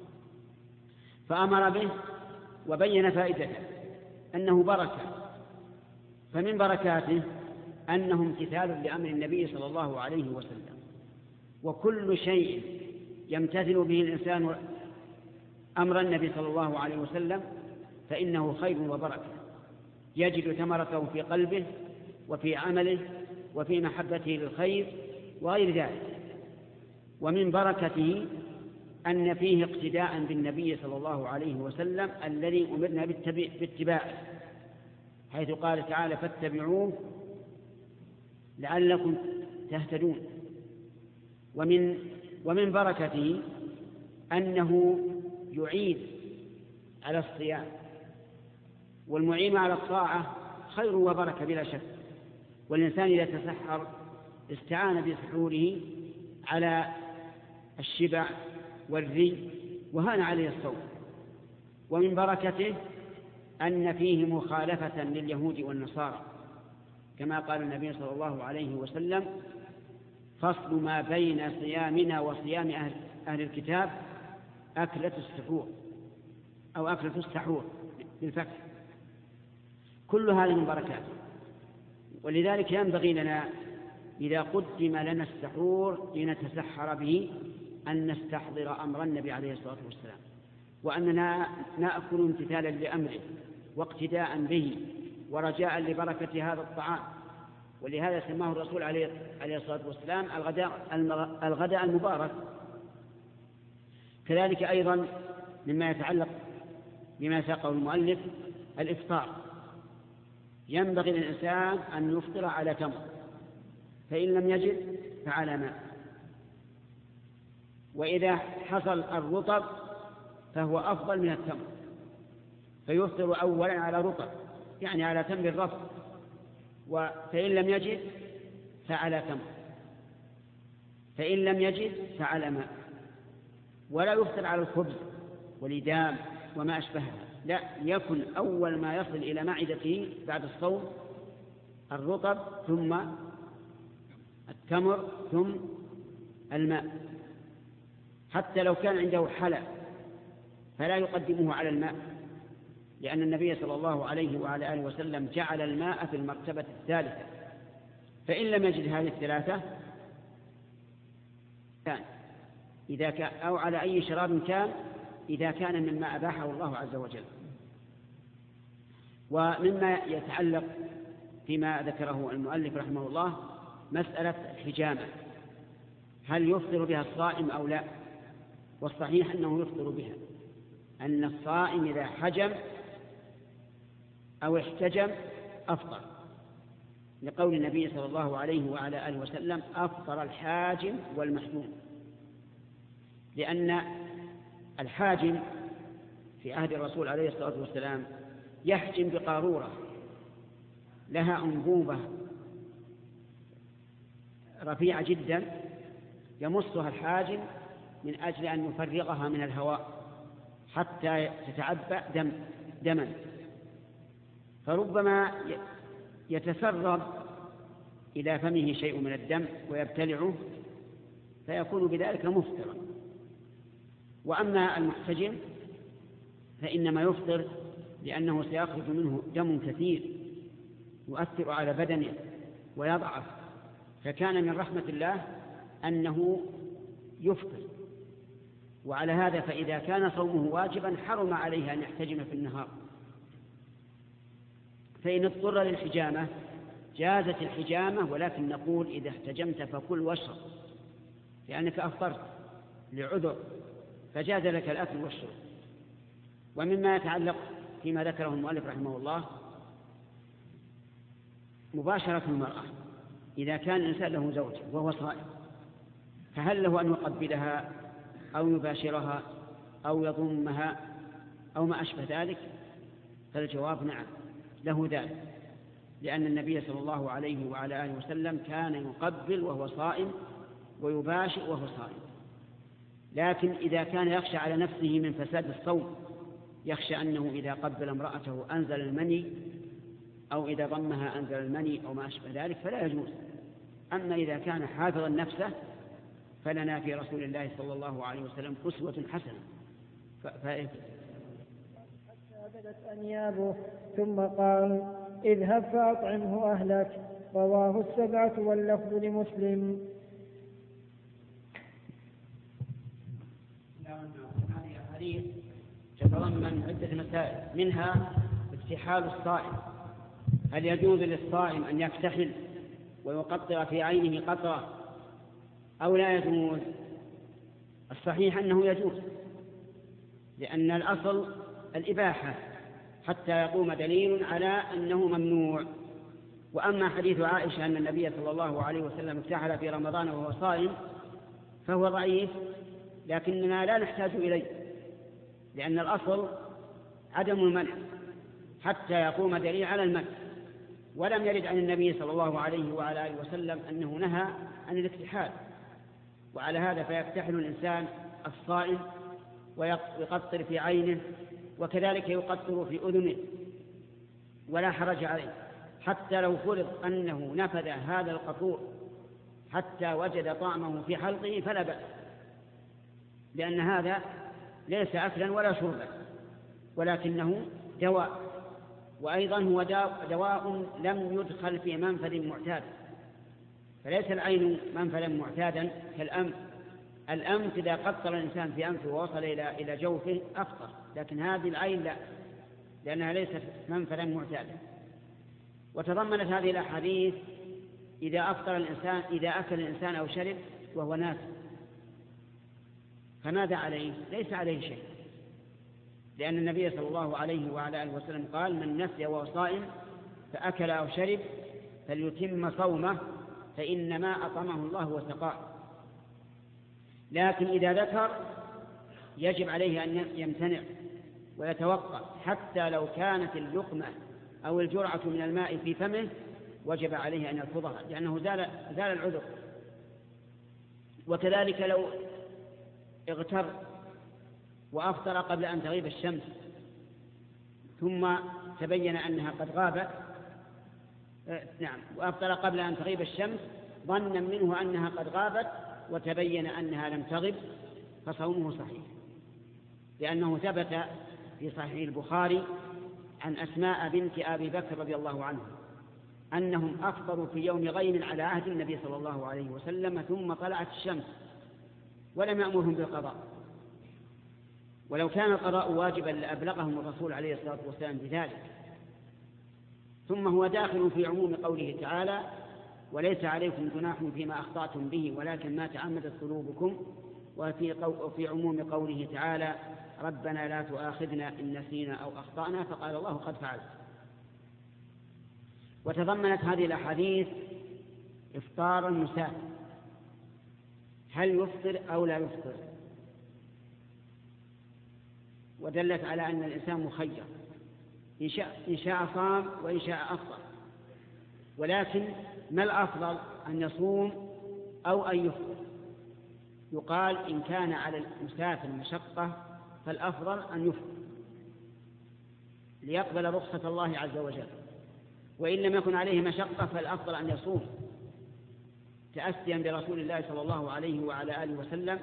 فأمر به وبين فائدته أنه بركة، فمن بركاته أنه امتثال لأمر النبي صلى الله عليه وسلم، وكل شيء يمتثل به الإنسان أمر النبي صلى الله عليه وسلم فإنه خير وبركة، يجد ثمرته في قلبه وفي عمله وفي محبته للخير وغير ذلك. ومن بركته أن فيه اقتداء بالنبي صلى الله عليه وسلم الذي أمرنا باتباعه، حيث قال تعالى: فاتبعوه لعلكم تهتدون. ومن ومن بركته أنه يعين على الصيام، والمعين على الطاعة خير وبركة بلا شك، والإنسان إذا تسحر استعان بسحوره على الشبع والري وهان عليه الصوم. ومن بركته أن فيه مخالفة لليهود والنصارى، كما قال النبي صلى الله عليه وسلم: فصل ما بين صيامنا وصيام أهل, أهل الكتاب أكلة السحور، أو أكلة السحور بالفتح. كل هذا من بركاته، ولذلك ينبغي لنا إذا قدم لنا السحور لنتسحر به أن نستحضر أمر النبي عليه الصلاة والسلام، وأننا نأكل امتثالا لأمره واقتداء به ورجاء لبركة هذا الطعام. ولهذا سماه الرسول عليه الصلاة والسلام الغداء الغداء المبارك. كذلك أيضا مما يتعلق بما ساقه المؤلف الإفطار، ينبغي للإنسان أن يفطر على تمر، فإن لم يجد فعلى ماء، وإذا حصل الرطب فهو أفضل من التمر، فيفطر أولا على رطب يعني على تمر الرطب، فإن لم يجد فعلى تمر، فإن لم يجد فعلى ماء. ولا يفطر على الخبز والإدام وما أشبهها، لا، يكن أول ما يصل إلى معدته بعد الصوم الرطب ثم التمر ثم الماء، حتى لو كان عنده حلى فلا يقدمه على الماء، لأن النبي صلى الله عليه وعلى آله وسلم جعل الماء في المرتبة الثالثة. فإن لم يجد هذه الثلاثة كان إذا كان أو على أي شراب كان إذا كان مما أباحه الله عز وجل. ومما يتعلق فيما ذكره المؤلف رحمه الله مسألة الحجامة، هل يفطر بها الصائم أو لا؟ والصحيح أنه يفطر بها، أن الصائم إذا حجم أو احتجم أفطر، لقول النبي صلى الله عليه وعلى آله وسلم: أفطر الحاجم والمحجوم. لأن الحاجم في عهد الرسول عليه الصلاة والسلام يحجم بقارورة لها أنبوبة رفيعة جدا يمصها الحاجم من أجل أن يفرغها من الهواء حتى تتعبأ دم دما، فربما يتسرب إلى فمه شيء من الدم ويبتلعه فيكون بذلك مفطرا. وأما المحتجم فإنما يفطر لأنه سيخرج منه دم كثير يؤثر على بدنه ويضعف، فكان من رحمة الله أنه يفطر. وعلى هذا فإذا كان صومه واجبا حرم عليه أن يحتجم في النهار. فإن اضطر للحجامة جازت الحجامة، ولكن نقول إذا احتجمت فكل واشرب لأنك أفطرت لعذر، فجاز لك الأكل والشرب. ومما يتعلق فيما ذكره المؤلف رحمه الله مباشرة المرأة، إذا كان الإنسان له زوج وهو صائم فهل له أن يقبلها أو يباشرها أو يضمها أو ما أشبه ذلك؟ فالجواب نعم، له ذلك، لأن النبي صلى الله عليه وعلى آله وسلم كان يقبل وهو صائم ويباشر وهو صائم. لكن إذا كان يخشى على نفسه من فساد الصوم، يخشى أنه إذا قبل امرأته أنزل المني أو إذا ضمها أنزل المني أو ما أشبه ذلك فلا يجوز. أما إذا كان حافظا نفسه فلنا في رسول الله صلى الله عليه وسلم أسوة حسنة. حتى بدت أنيابه ثم قال: اذهب فأطعمه أهلك. رواه السبعة واللفظ لمسلم. هذه الحديث تتضمن عدة مسائل، منها اكتحال الصائم، هل يجوز للصائم أن يكتحل ويقطر في عينه قطرة أو لا يجوز؟ الصحيح أنه يجوز، لأن الأصل الإباحة حتى يقوم دليل على أنه ممنوع. وأما حديث عائشة أن النبي صلى الله عليه وسلم اكتحل في رمضان وهو صائم فهو ضعيف، لكننا لا نحتاج إليه، لأن الأصل عدم المنع حتى يقوم دليل على المنع. ولم يرد عن النبي صلى الله عليه وعلى آله وسلم أنه نهى عن الاكتحال. وعلى هذا فيكتحل الإنسان الصائم ويقطر في عينه، وكذلك يقطر في أذنه ولا حرج عليه، حتى لو فرض أنه نفذ هذا القطور حتى وجد طعمه في حلقه فلا بأس، لأن هذا ليس أكلا ولا شربا ولكنه دواء، وأيضا هو دواء لم يدخل في منفذ معتاد، فليس العين منفذا معتادا كالأنف. الأنف إذا قطر الإنسان في أنفه ووصل إلى إلى جوفه أفطر، لكن هذه العين لا، لأنها ليست منفذا معتادا. وتضمنت هذه الأحاديث إذا أفطر الإنسان إذا أكل الإنسان أو شرب وهو ناس فماذا عليه؟ ليس عليه شيء، لأن النبي صلى الله عليه وعلى آله وسلم قال: من نسي وهو صائم فأكل أو شرب فليتم صومه فإنما أطعمه الله وسقاه. لكن إذا ذكر يجب عليه أن يمتنع ويتوقف، حتى لو كانت اللقمة أو الجرعة من الماء في فمه وجب عليه أن يرفضها، لأنه زال, زال العذر. وكذلك لو اغتر وأفطر قبل أن تغيب الشمس ثم تبين أنها قد غابت، نعم وأفطر قبل أن تغيب الشمس ظنا منه أنها قد غابت وتبين أنها لم تغب، فصومه صحيح، لأنه ثبت في صحيح البخاري عن أسماء بنت أبي بكر رضي الله عنه أنهم أفطروا في يوم غيم على عهد النبي صلى الله عليه وسلم ثم طلعت الشمس ولم يأمرهم بالقضاء. ولو كان القضاء واجبا لأبلغهم الرسول عليه الصلاة والسلام بذلك. ثم هو داخل في عموم قوله تعالى: وليس عليكم جناح فيما أخطأتم به ولكن ما تعمدت قلوبكم، وفي, قو... في عموم قوله تعالى: ربنا لا تؤاخذنا إن نسينا أو أخطأنا، فقال الله: قد فعلت. وتضمنت هذه الأحاديث إفطار المسافر، هل يفطر أو لا يفطر، ودلت على أن الإنسان مخير، إن شاء, إن شاء صام وإن شاء أفطر، ولكن ما الأفضل، أن يصوم أو أن يفطر؟ يقال إن كان على المسافر مشقة فالأفضل أن يفطر ليقبل رخصة الله عز وجل، وإن لم يكن عليه مشقة فالأفضل أن يصوم تأسيا برسول الله صلى الله عليه وعلى آله وسلم،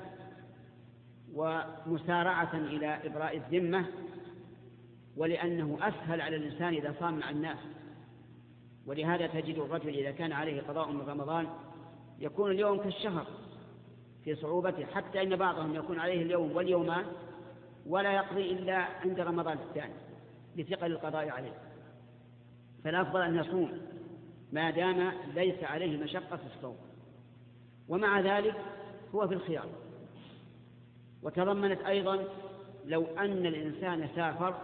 ومسارعة إلى إبراء الذمة، ولأنه أسهل على الإنسان إذا صام مع الناس. ولهذا تجد الرجل إذا كان عليه قضاء من رمضان يكون اليوم كالشهر في صعوبته، حتى إن بعضهم يكون عليه اليوم واليومان ولا يقضي إلا عند رمضان الثاني لثقل القضاء عليه. فالأفضل أن يصوم ما دام ليس عليه مشقة في الصوم، ومع ذلك هو في الخيار. وتضمنت أيضا لو أن الإنسان سافر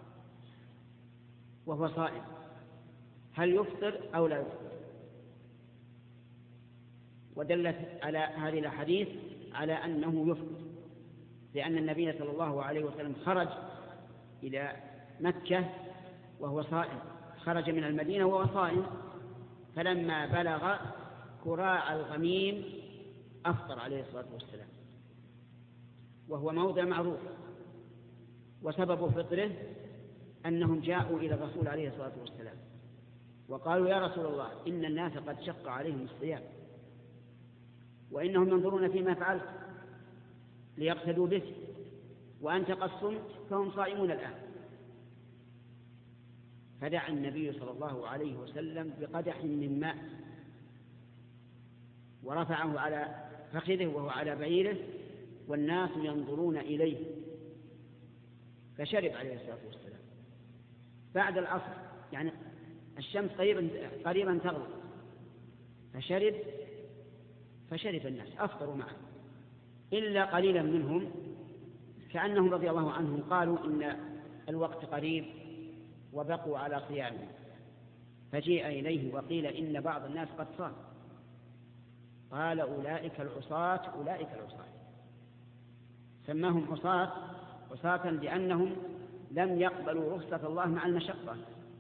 وهو صائم هل يفطر أو لا يفطر، ودلت على هذه الأحاديث على أنه يفطر، لأن النبي صلى الله عليه وسلم خرج إلى مكة وهو صائم، خرج من المدينة وهو صائم، فلما بلغ كراع الغميم أفطر عليه الصلاة والسلام، وهو موضع معروف. وسبب فطره أنهم جاءوا إلى الرسول عليه الصلاة والسلام وقالوا: يا رسول الله، إن الناس قد شق عليهم الصيام وإنهم ينظرون فيما فعلت ليقتدوا به، وأنت قد صمت فهم صائمون الآن. فدعا النبي صلى الله عليه وسلم بقدح من ماء ورفعه على فخذه وهو على بعيره والناس ينظرون إليه، فشرب عليه الصلاة والسلام بعد العصر، يعني الشمس قريبا قريبا تغرب، فشرب فشرب الناس أفطروا معه إلا قليلا منهم، كأنهم رضي الله عنهم قالوا إن الوقت قريب وبقوا على صيامه، فجيء إليه وقيل إن بعض الناس قد صام، قال: أولئك العصاة أولئك العصاة. سماهم عصاة عصاة لأنهم لم يقبلوا رخصة الله مع المشقة،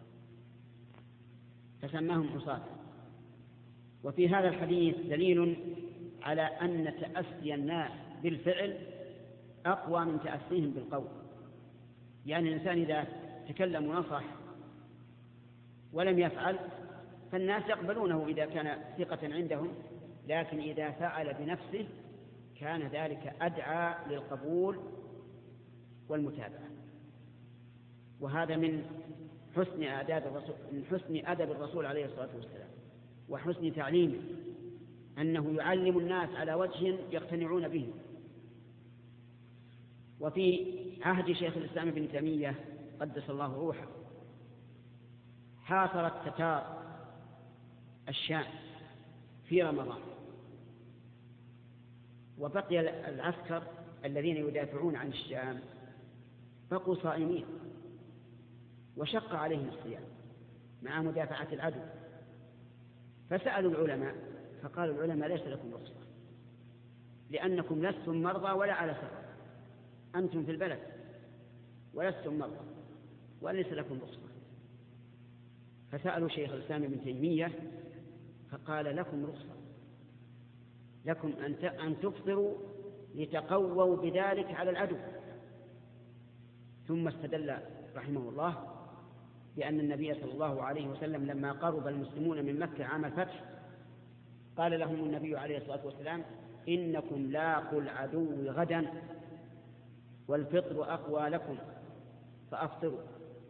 فسماهم عصاة. وفي هذا الحديث دليل على أن تأسي الناس بالفعل أقوى من تأسيهم بالقول. يعني الإنسان إذا تكلم ونصح ولم يفعل فالناس يقبلونه إذا كان ثقة عندهم، لكن إذا فعل بنفسه كان ذلك أدعى للقبول والمتابعة. وهذا من حسن آداب الرسول من حسن أدب الرسول عليه الصلاة والسلام وحسن تعليمه، أنه يعلم الناس على وجه يقتنعون به. وفي عهد شيخ الإسلام ابن تيمية قدس الله روحه حاصر التتار الشام في رمضان، وبقي العسكر الذين يدافعون عن الشام بقوا صائمين، وشق عليهم الصيام مع مدافعة العدو، فسألوا العلماء فقالوا العلماء: ليس لكم رخصة، لأنكم لستم مرضى ولا على سفر، أنتم في البلد ولستم مرضى وليس لكم رخصة. فسألوا شيخ الإسلام ابن تيمية فقال: لكم رخصة، لكم أن تفطروا لتقووا بذلك على العدو. ثم استدل رحمه الله بأن النبي صلى الله عليه وسلم لما قرب المسلمون من مكة عام الفتح قال لهم النبي عليه الصلاة والسلام: إنكم لاقوا العدو غدا والفطر أقوى لكم فأفطروا.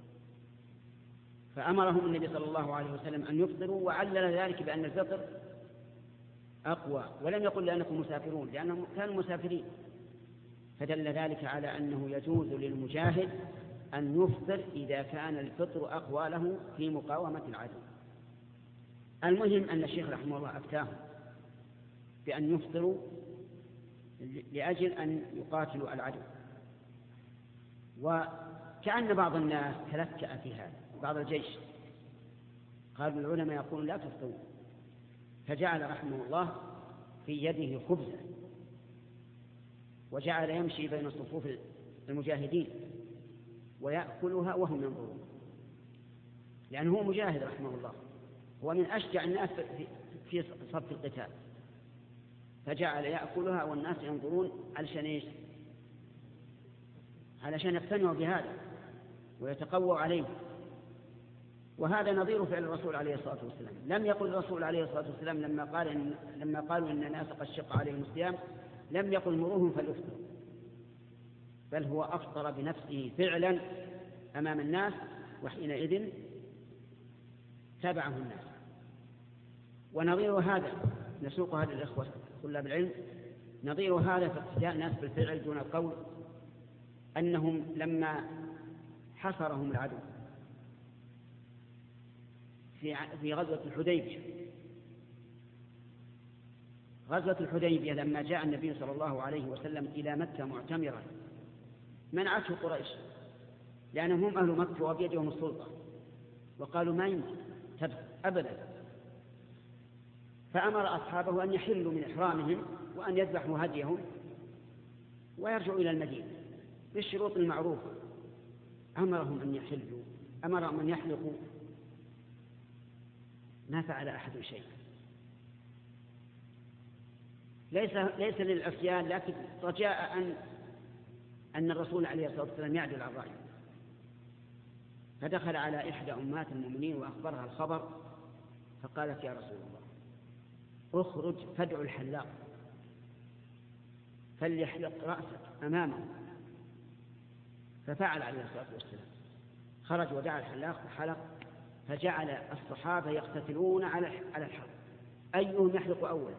فأمرهم النبي صلى الله عليه وسلم أن يفطروا، وعلل ذلك بأن الفطر أقوى، ولم يقل لأنكم مسافرون، لأنهم كانوا مسافرين، فدل ذلك على أنه يجوز للمجاهد أن يفطر إذا كان الفطر أقوى له في مقاومة العدو. المهم أن الشيخ رحمه الله أفتاهم بأن يفطروا لأجل أن يقاتلوا العدو. وكأن بعض الناس تلكأ في هذا، بعض الجيش قال العلماء يقول لا تفطروا، فجعل رحمه الله في يده خبزة وجعل يمشي بين صفوف المجاهدين ويأكلها وهم ينظرون، لأنه هو مجاهد رحمه الله، هو من أشجع الناس في صف القتال، فجعل يأكلها والناس ينظرون علشان إيش؟ علشان يقتنعوا بهذا ويتقووا عليه. وهذا نظير فعل الرسول عليه الصلاة والسلام. لم يقل الرسول عليه الصلاة والسلام لما قال إن لما قالوا إن الناس قد شق عليهم الصيام لم يقل مروهم فليفطروا، بل هو أفطر بنفسه فعلا أمام الناس، وحينئذ تابعه الناس. ونظير هذا نسوق هذا الإخوة طلاب العلم، نظير هذا في اقتداء الناس بالفعل دون القول، أنهم لما حصرهم العدو في في غزوة الحديبية غزوة الحديبية لما جاء النبي صلى الله عليه وسلم إلى مكة معتمرا منعته قريش، لأنهم هم أهل مكة وبيدهم السلطة، وقالوا ما يمكن أبدا. فأمر أصحابه أن يحلوا من إحرامهم وأن يذبحوا هديهم ويرجعوا إلى المدينة بالشروط المعروفة. أمرهم أن يحلوا، أمرهم أن يحلقوا، ما فعل أحد شيء. ليس ليس للعصيان، لكن رجاء أن أن الرسول عليه الصلاة والسلام يعدل عن رأيه. فدخل على إحدى أمهات المؤمنين وأخبرها الخبر، فقالت يا رسول الله اخرج فادع الحلاق فليحلق رأسك أمامه. ففعل عليه الصلاة والسلام، خرج ودعا الحلاق فحلق، فجعل الصحابة يقتتلون على الحلق أيهم يحلق أول.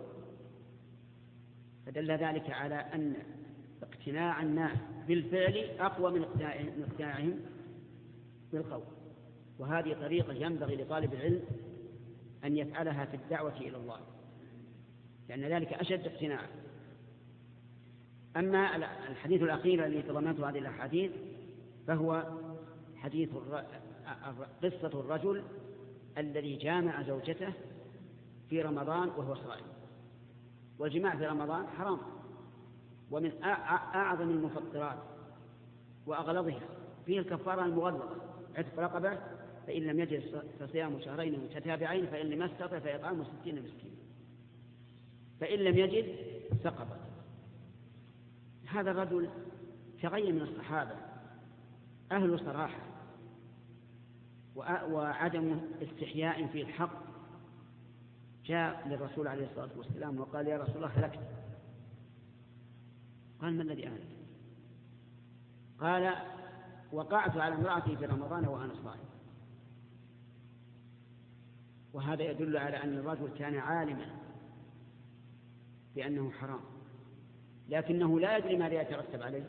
فدل ذلك على أن اقتناع الناس بالفعل أقوى من اقتناعهم بالقول. وهذه طريقة ينبغي لطالب العلم أن يفعلها في الدعوة إلى الله، لأن ذلك أشد اقتناعا. أما الحديث الأخير الذي تضمنته هذه الأحاديث فهو حديث الر... قصة الرجل الذي جامع زوجته في رمضان وهو صائم. والجماع في رمضان حرام، ومن أعظم المفطرات وأغلظها، فيه الكفارة المغلظة عتق رقبة، فإن لم يجد فصيام شهرين متتابعين، فإن لم يستطع فإطعام ستين مسكينا، فإن لم يجد سقط. هذا الرجل تغير من الصحابة، أهل صراحة وعدم استحياء في الحق، جاء للرسول عليه الصلاة والسلام وقال يا رسول الله هلكت. قال ما الذي أهلك؟ قال وقعت على امرأتي في رمضان وأنا صائم. وهذا يدل على أن الرجل كان عالما بأنه حرام، لكنه لا يدري ماذا يترتب عليه.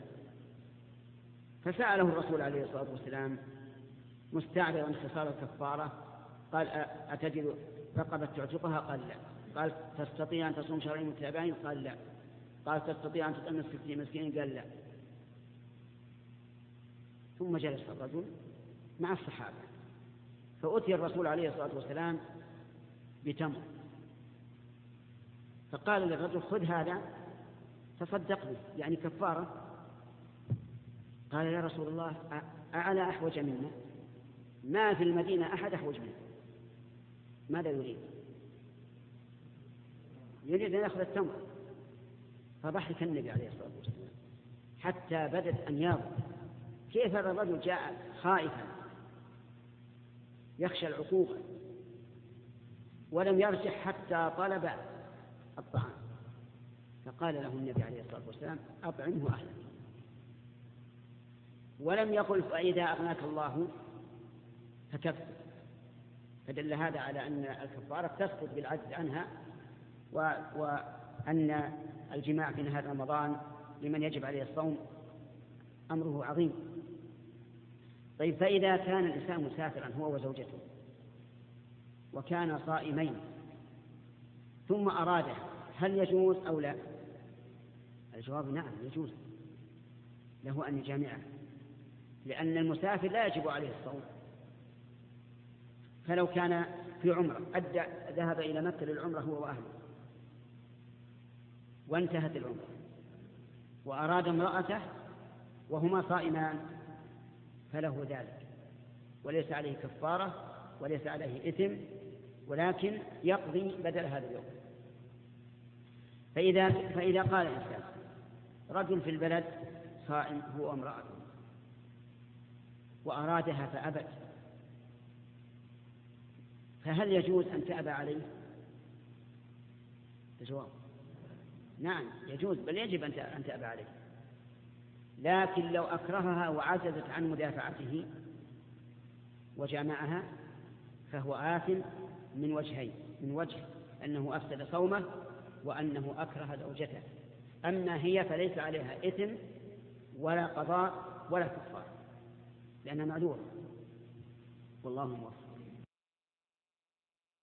فسأله الرسول عليه الصلاة والسلام مستعبرا انتصار الكفارة، قال أتجد رقبة تعتقها؟ قال لا. قال تستطيع أن تصوم شهرين متتابعين؟ قال لا. قال تستطيع أن تطعم ستين مسكين؟ قال لا. ثم جلس الرجل مع الصحابة، فأتي الرسول عليه الصلاة والسلام بتمر، فقال للرجل خذ هذا تصدق به، يعني كفارة. قال يا رسول الله أعلى أحوج منا؟ ما في المدينة أحد أحوج منه. ماذا يريد؟ يريد أن يأخذ التمر. فضحك النبي عليه الصلاة والسلام حتى بدت أنيابه. كيف هذا الرجل جاء خائفا يخشى العقوبة ولم يرجع حتى طلب الطعام؟ فقال له النبي عليه الصلاة والسلام أطعمه أهلك، ولم يقل فإذا أغناك الله فكفر. فدل هذا على أن الكفارة تسقط بالعجز عنها، و... وأن الجماع في نهار رمضان لمن يجب عليه الصوم أمره عظيم. طيب فإذا كان الإنسان مسافرا هو وزوجته وكان صائمين ثم أراده، هل يجوز أو لا؟ الجواب نعم يجوز له أن يجامعه، لأن المسافر لا يجب عليه الصوم. فلو كان في عمره أدى ذهب إلى مكة للعمرة هو وأهله وانتهت العمرة وأراد امرأته وهما صائمان فله ذلك، وليس عليه كفارة وليس عليه إثم، ولكن يقضي بدل هذا اليوم. فإذا, فإذا قال الإنسان رجل في البلد صائم هو امرأته وأرادها فأبت، فهل يجوز أن تأبى عليه؟ الجواب نعم يجوز، بل يجب أن تأبى عليه. لكن لو أكرهها وعجزت عن مدافعته وجامعها فهو آثم من وجهين: من وجه أنه أفسد صومه وأنه أكره زوجته، أما هي فليس عليها إثم ولا قضاء ولا كفار لأنها معذورة، والله موفق.